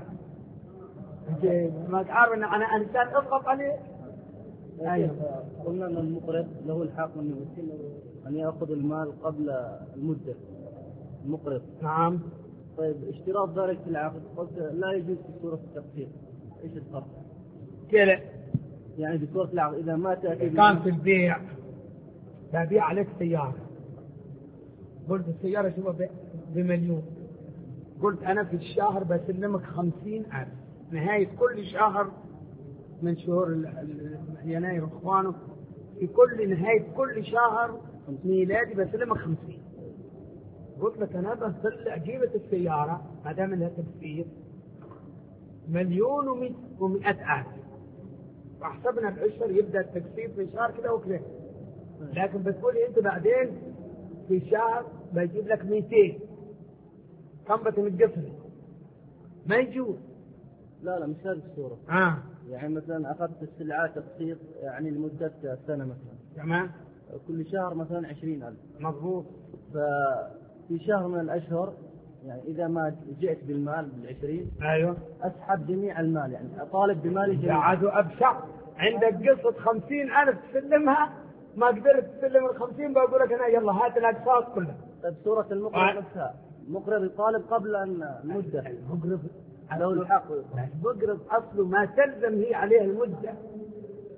ما تعرف ان انا انسان اضغط عليه. ايوه قلنا ان المقرض له الحق ان ياخذ المال قبل المدة المقرض. نعم. طيب اشتراط ذلك في العقد قلت لا يجوز في صورة التقسيط، ايش الفرق؟ كذا يعني في صورة العقد اذا ما تأتي كان في البيع ببيع عليك سيارة، قلت السيارة شو بمليون، قلت أنا في الشهر بسلمك خمسين ألف، نهاية كل شهر من شهور يناير إخوانه في كل نهاية كل شهر ميلادي بسلمك خمسين، قلت لك أنا بطلع قيمة السيارة ما دام لها تكسير مليون ومئة ألف، وحسبنا العشر يبدأ التكسير في شهر كده وكده، لكن بتقولي أنت بعدين في شهر بيجيب لك مئتين، كم بتمتقفل ما يجوز. لا لا مش هذه الصورة. آه. يعني مثلا أخذت السلعة تقسيط يعني لمدة سنة مثلا. تمام. كل شهر مثلا عشرين ألف. مضبوط. ففي شهر من الأشهر يعني إذا ما جئت بالمال بالعشرين. أيوه. أسحب جميع المال يعني أطالب بمالي جميع. عادوا أبشع عندك قصة خمسين ألف تسلمها ما قدرت تسلم الخمسين بقول لك أنا يلا هات الأقساط كلها. طيب صورة المقرض آه. نفسها المقرض يطالب قبل أن المدة. المقرض له الحق. المقرض أصله ما تلزم هي عليه المدة،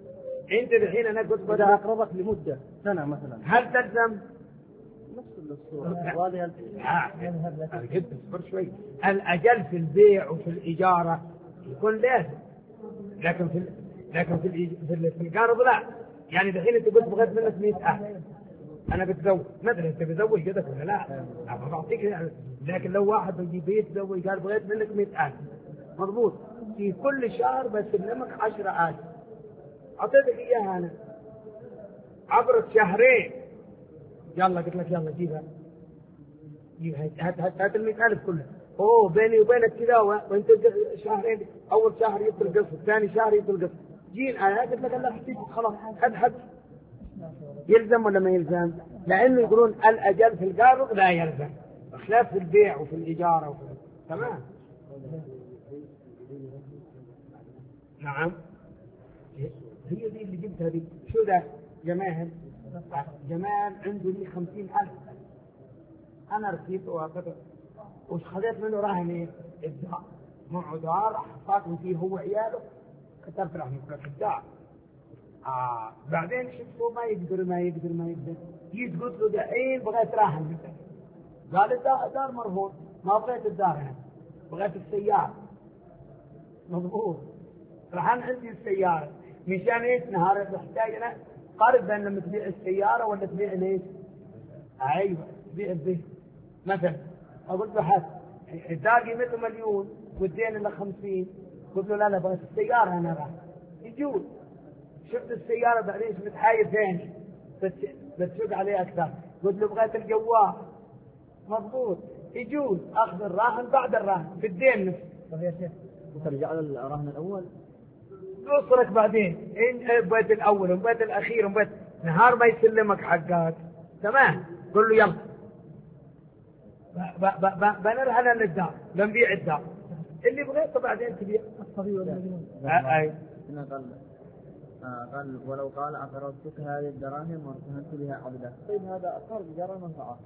انت الحين انا قلت إذا أقرضك لمدة سنة مثلا هل تلزم؟ نفس الصورة وهذه أنا جد اصبر شوي. الأجل في البيع وفي الإجارة يكون لازم، لكن في لكن في الإج- في القرض لا. يعني دحين أنت قلت بغيت منك مئة ألف، أنا بتزوج مثلا، أنت بتزوج كذا ولا لا؟ أنا بعطيك يعني. لكن لو واحد بيجي بيت زوج قال بغيت منك مئة ألف، مضبوط، في كل شهر بسلمك عشرة ألف، أعطيتك إياها أنا عبر شهرين، يلا قلت لك يلا جيبها، جيبها، هات هات هات المئة ألف كلها. أوه بيني وبينك كذا، وأنت شهرين، أول شهر يدخل قسط، ثاني شهر يدخل قسط، جين أنا قلت لك لا حسيت خلاص هات هات. يلزم ولا ما يلزم؟ لأنه يقولون الأجل في القرض لا يلزم، بخلاف في البيع وفي الإجارة وفي تمام. نعم هي دي اللي جبتها دي. شو ده جمال؟ جمال عنده لي خمسين ألف، أنا رسيت وأعطيته، وش خذيت منه راهن إيه؟ الدار، معه دار حصاكم فيه هو عياله، كتبت راهن في الدار. آه بعدين شفته ما يقدر ما يقدر ما يقدر، جيت قلت له دحين بغيت راهن، قال الدار دار مرهون، ما بغيت الدار هنا، بغيت السيارة. مضبوط، رهن عندي السيارة، مشان ايش؟ نهار بحتاج انا قرض بين لما تبيع السيارة ولا تبيع ليش؟ ايوه تبيع البيت مثلا. اقول له حد الدار قيمته مليون والدين له خمسين، قلت له لا لا بغيت السيارة انا راح يجوز. شفت السيارة بعدين شفت حاجة ثانية بس بتسوق عليه اكثر، قلت له بغيت الجوال، مضبوط، يجوز اخذ الراهن بعد الراهن بالدين نفسه. طيب يا شيخ وترجع للراهن الأول يوصلك بعدين إن بيت الأول وبيت الأخير وبيت نهار ما يسلمك حقات تمام. قل له يلا بنرهن للدار، بنبيع الدار اللي بغيته بعدين تبيع الصبي والمجنون. أي قال آه قال ولو قال أقرضتك هذه الدراهم وارتهنت بها عبدا، طيب هذا قرض جرى منفعة،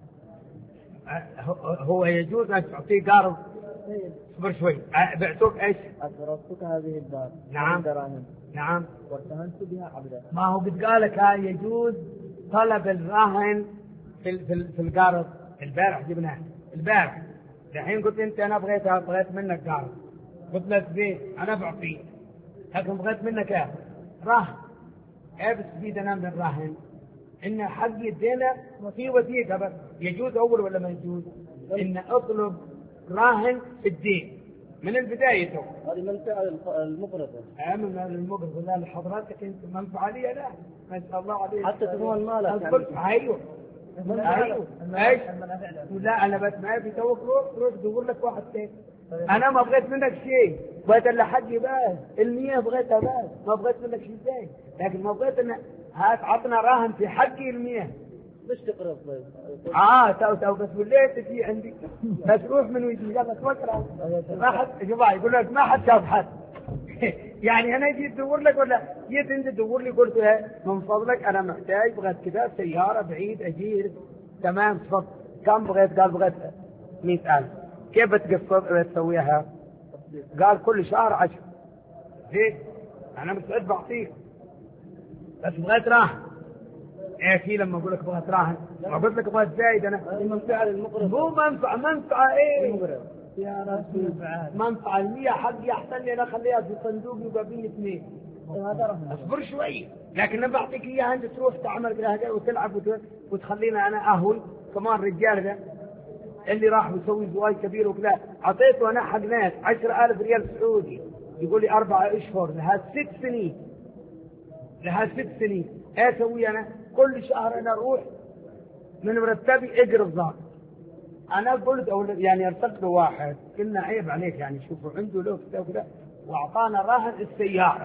هو يجوز أن تعطيه قرض؟ اصبر شوي، بعتوك ايش؟ أقرضتك هذه الدار نعم الدراهم نعم وارتهنت بها عبدا، ما هو قد قالك هاي يجوز طلب الراهن في في في القرض. البارح جبناه البارح، الحين قلت انت انا بغيت بغيت منك قرض، قلت لك زين انا بعطيك، لكن بغيت منك ايه؟ راهن. ايه بتفيد انا من الراهن؟ ان حقي الدينه في وثيقه بس، يجوز اول ولا ما يجوز؟ ان اطلب راهن في الدين من البداية. هذه منفعة المقرض. من المقرض لا لحضرتك انت منفعة لي لا ما شاء الله عليك، حتى تضمن مالك يعني. ايوه ايوه ايش؟ لا انا بس ما في توك، روح روح دور لك واحد ثاني. انا ما بغيت منك شيء، بغيت الا حقي بس، المية بغيتها بس، ما بغيت منك شيء ثاني، لكن ما بغيت ان هات عطنا راهن في حقي المية. مش تقرض طيب؟ اه تو تو بس وليت في عندي بس روح من ويجي يلا توكل ما حد جماعه يقول لك ما حد شاف حد يعني انا جيت ادور لك ولا جيت انت تدور لي قلت من فضلك انا محتاج بغيت كذا سياره بعيد اجير تمام تفضل كم بغيت؟ قال بغيت مئة ألف. كيف بتقسط بتسويها؟ قال كل شهر عشر. زين انا مستعد بعطيك بس بغيت راحه. ايه في لما اقول لك بغيت راهن ما قلت لك بغيت زايد انا منفعة للمقرض، مو منفعة منفعة ايه المقرض يا رسول منفعة المية حقي احسن لي انا اخليها في صندوق يبقى بيني اثنين. هذا رهن. اصبر شوي لكن انا بعطيك اياها انت تروح تعمل كذا وتلعب وتخلينا انا اهون كمان. رجال ده اللي راح يسوي زواج كبير وكذا اعطيته انا حق ناس عشرة ألف ريال سعودي يقول لي اربع اشهر لها ست سنين لها ست سنين ايه اسوي انا؟ كل شهر انا اروح من مرتبي اقرض ذاك. انا قلت او يعني ارسلت له واحد قلنا عيب عليك يعني شوفوا عنده له كذا وكذا واعطانا راهن السياره.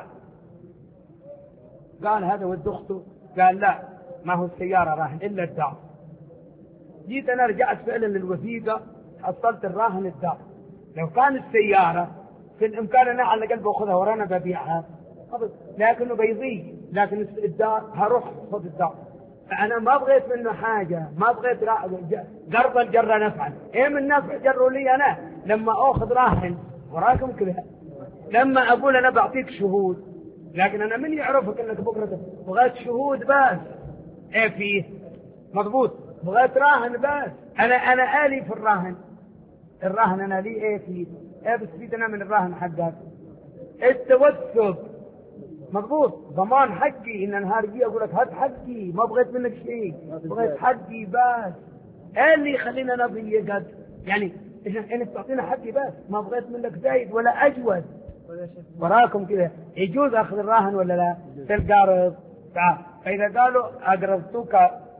قال هذا ود اخته، قال لا ما هو السياره راهن الا الدار. جيت انا رجعت فعلا للوثيقه حصلت الراهن الدار. لو كان السياره في الامكان انا على الاقل باخذها ورانا ببيعها لكنه بيضيق، لكن الدار هروح خذ الدار. فأنا ما بغيت منه حاجة، ما بغيت قرضا جر نفعا. إيه من نفع جروا لي أنا لما أخذ راهن وراكم كذا، لما أقول أنا بعطيك شهود لكن أنا من يعرفك أنك بكرة بغيت شهود بس؟ إيه فيه مضبوط، بغيت راهن بس. أنا أنا آلي في الراهن، الراهن أنا لي إيه فيه؟ إيه بستفيد أنا من الراهن حقك؟ التوثق مضبوط، ضمان حقي. إن نهار جي أقول لك هات حقي، ما بغيت منك شيء، بغيت حقي بس. إيه اللي يخلينا نبي قد يعني إنك تعطينا حقي بس، ما بغيت منك زايد ولا أجود. وراكم كذا يجوز أخذ الراهن ولا لا؟ في القرض تعال، فإذا قالوا أقرضتك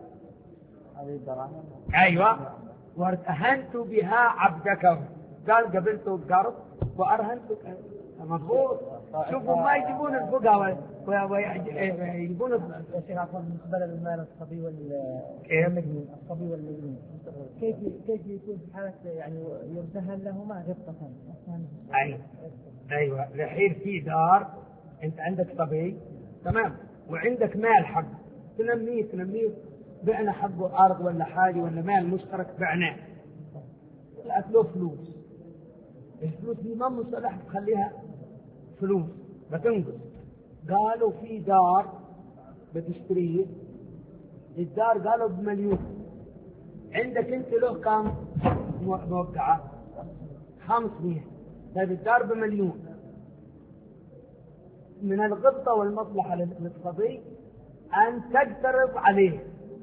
أيوة وارتهنت بها عبدك، قال قبلت القرض وأرهنتك. مضبوط. شوفوا ما يجيبون الفقهاء ويجيبون مقبل المال الصبي والمجنون الصبي والمجنون كيف كيف يكون في حالة يعني يرتهن لهما غبطة؟ أيوة أيوة الحين في دار أنت عندك صبي تمام وعندك مال حق تنميه تنميه بعنا حقه أرض ولا حاجة ولا مال مشترك بعناه، طلعت له فلوس. الفلوس دي ما مصلح تخليها فلوس بتنقص. قالوا في دار بتشتريه، الدار قالوا بمليون، عندك انت له كم موقعة؟ خمسمية. طيب الدار بمليون، من الغبطة والمصلحة للصبي أن تقترض عليه.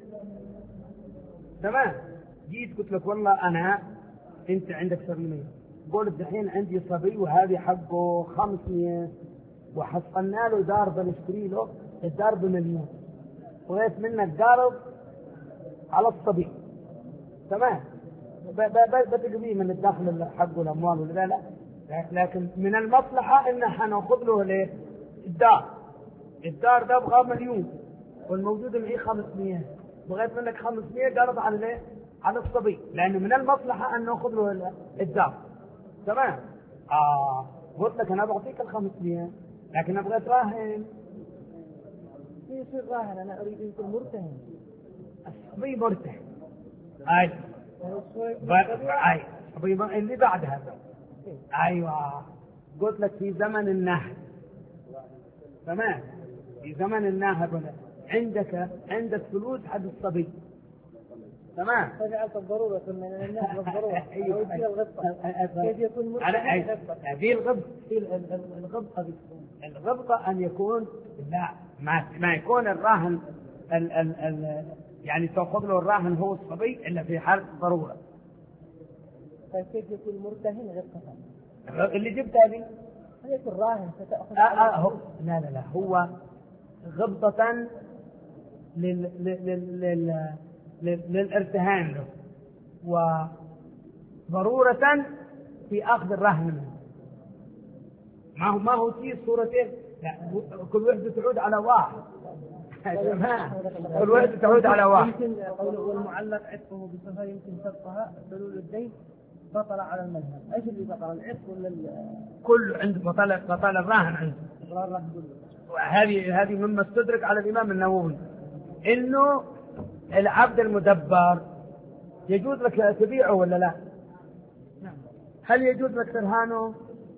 تمام. جيت قلت لك والله أنا أنت عندك سبعمية، قلت الحين عندي صبي وهذه حقه خمسمية وحصلنا له دار بنشتري له، الدار بمليون، وغيت منك قارض على الصبي. تمام. بتقضيه من الدخل حقه الأموال ولا لا؟ لكن من المصلحة إن حنأخذ له ليه الدار. الدار ده بغى مليون والموجود معي خمسمية، بغيت منك خمسمية قارض على ليه على الصبي، لأنه من المصلحة أن نأخذ له الدار. تمام. آه قلت لك أنا بعطيك الخمسمية لكن أبغى راهن. يصير راهن، أنا أريد أن يكون مرتهن. الصبي مرتهن. أي أي الصبي اللي بعد هذا. أيوة قلت لك في زمن النهب. تمام. في زمن النهب عندك عندك فلوس حق الصبي. تمام. فجعلت الضرورة من النهب والضرورة. أيوة. كيف يكون مرتهن غبطة؟ في الغبطة في الغبطة الغبطة أن يكون لا ما ما يكون الراهن ال ال ال يعني تأخذ له الراهن هو الصبي إلا في حالة الضرورة. فكيف يكون مرتهن غبطة؟ اللي جبتها دي هي الراهن ستأخذ. آه آه هو لا لا لا هو غبطة لل لل لل للارتهان له وضرورة في أخذ الرهن منه. ما هو ما هو في صورتين، لا كل وحدة تعود على واحد. كل وحدة تعود على واحد. يمكن قوله والمعلق عتقه بصفة يمكن سبقها حلول الدين بطل على المذهب. ايش اللي بطل العتق ولا كل عنده بطل بطل الراهن عنده. وهذه هذه مما استدرك على الإمام النووي إنه العبد المدبر يجوز لك تبيعه ولا لا؟ نعم. هل يجوز لك ترهانه؟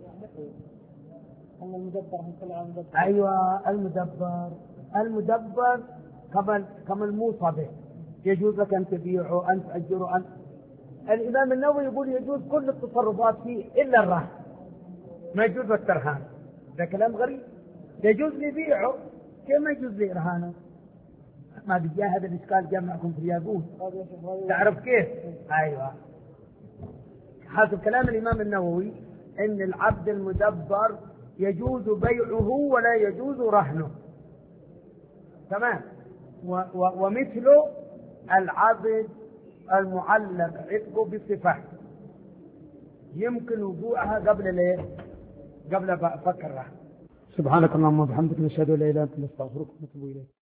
المدبر المدبر. أيوة المدبر المدبر كما كما الموصى به يجوز لك أن تبيعه أن تأجره. أن الإمام النووي يقول يجوز كل التصرفات فيه إلا الرهن، ما يجوز لك ترهان. ده كلام غريب. يجوز لي بيعه كيف ما يجوز لي إرهانه؟ ما بيجي هذا الإشكال جمعكم في الياقوت. تعرف كيف؟ أيوة. حسب كلام الإمام النووي إن العبد المدبر يجوز بيعه ولا يجوز رهنه. تمام. ومثله العبد المعلق عتقه بصفة يمكن وضوعها قبل ليه؟ قبل فك الرهن. سبحانك اللهم وبحمدك نشهد ان لا اله الا انت نستغفرك ونتوب اليك.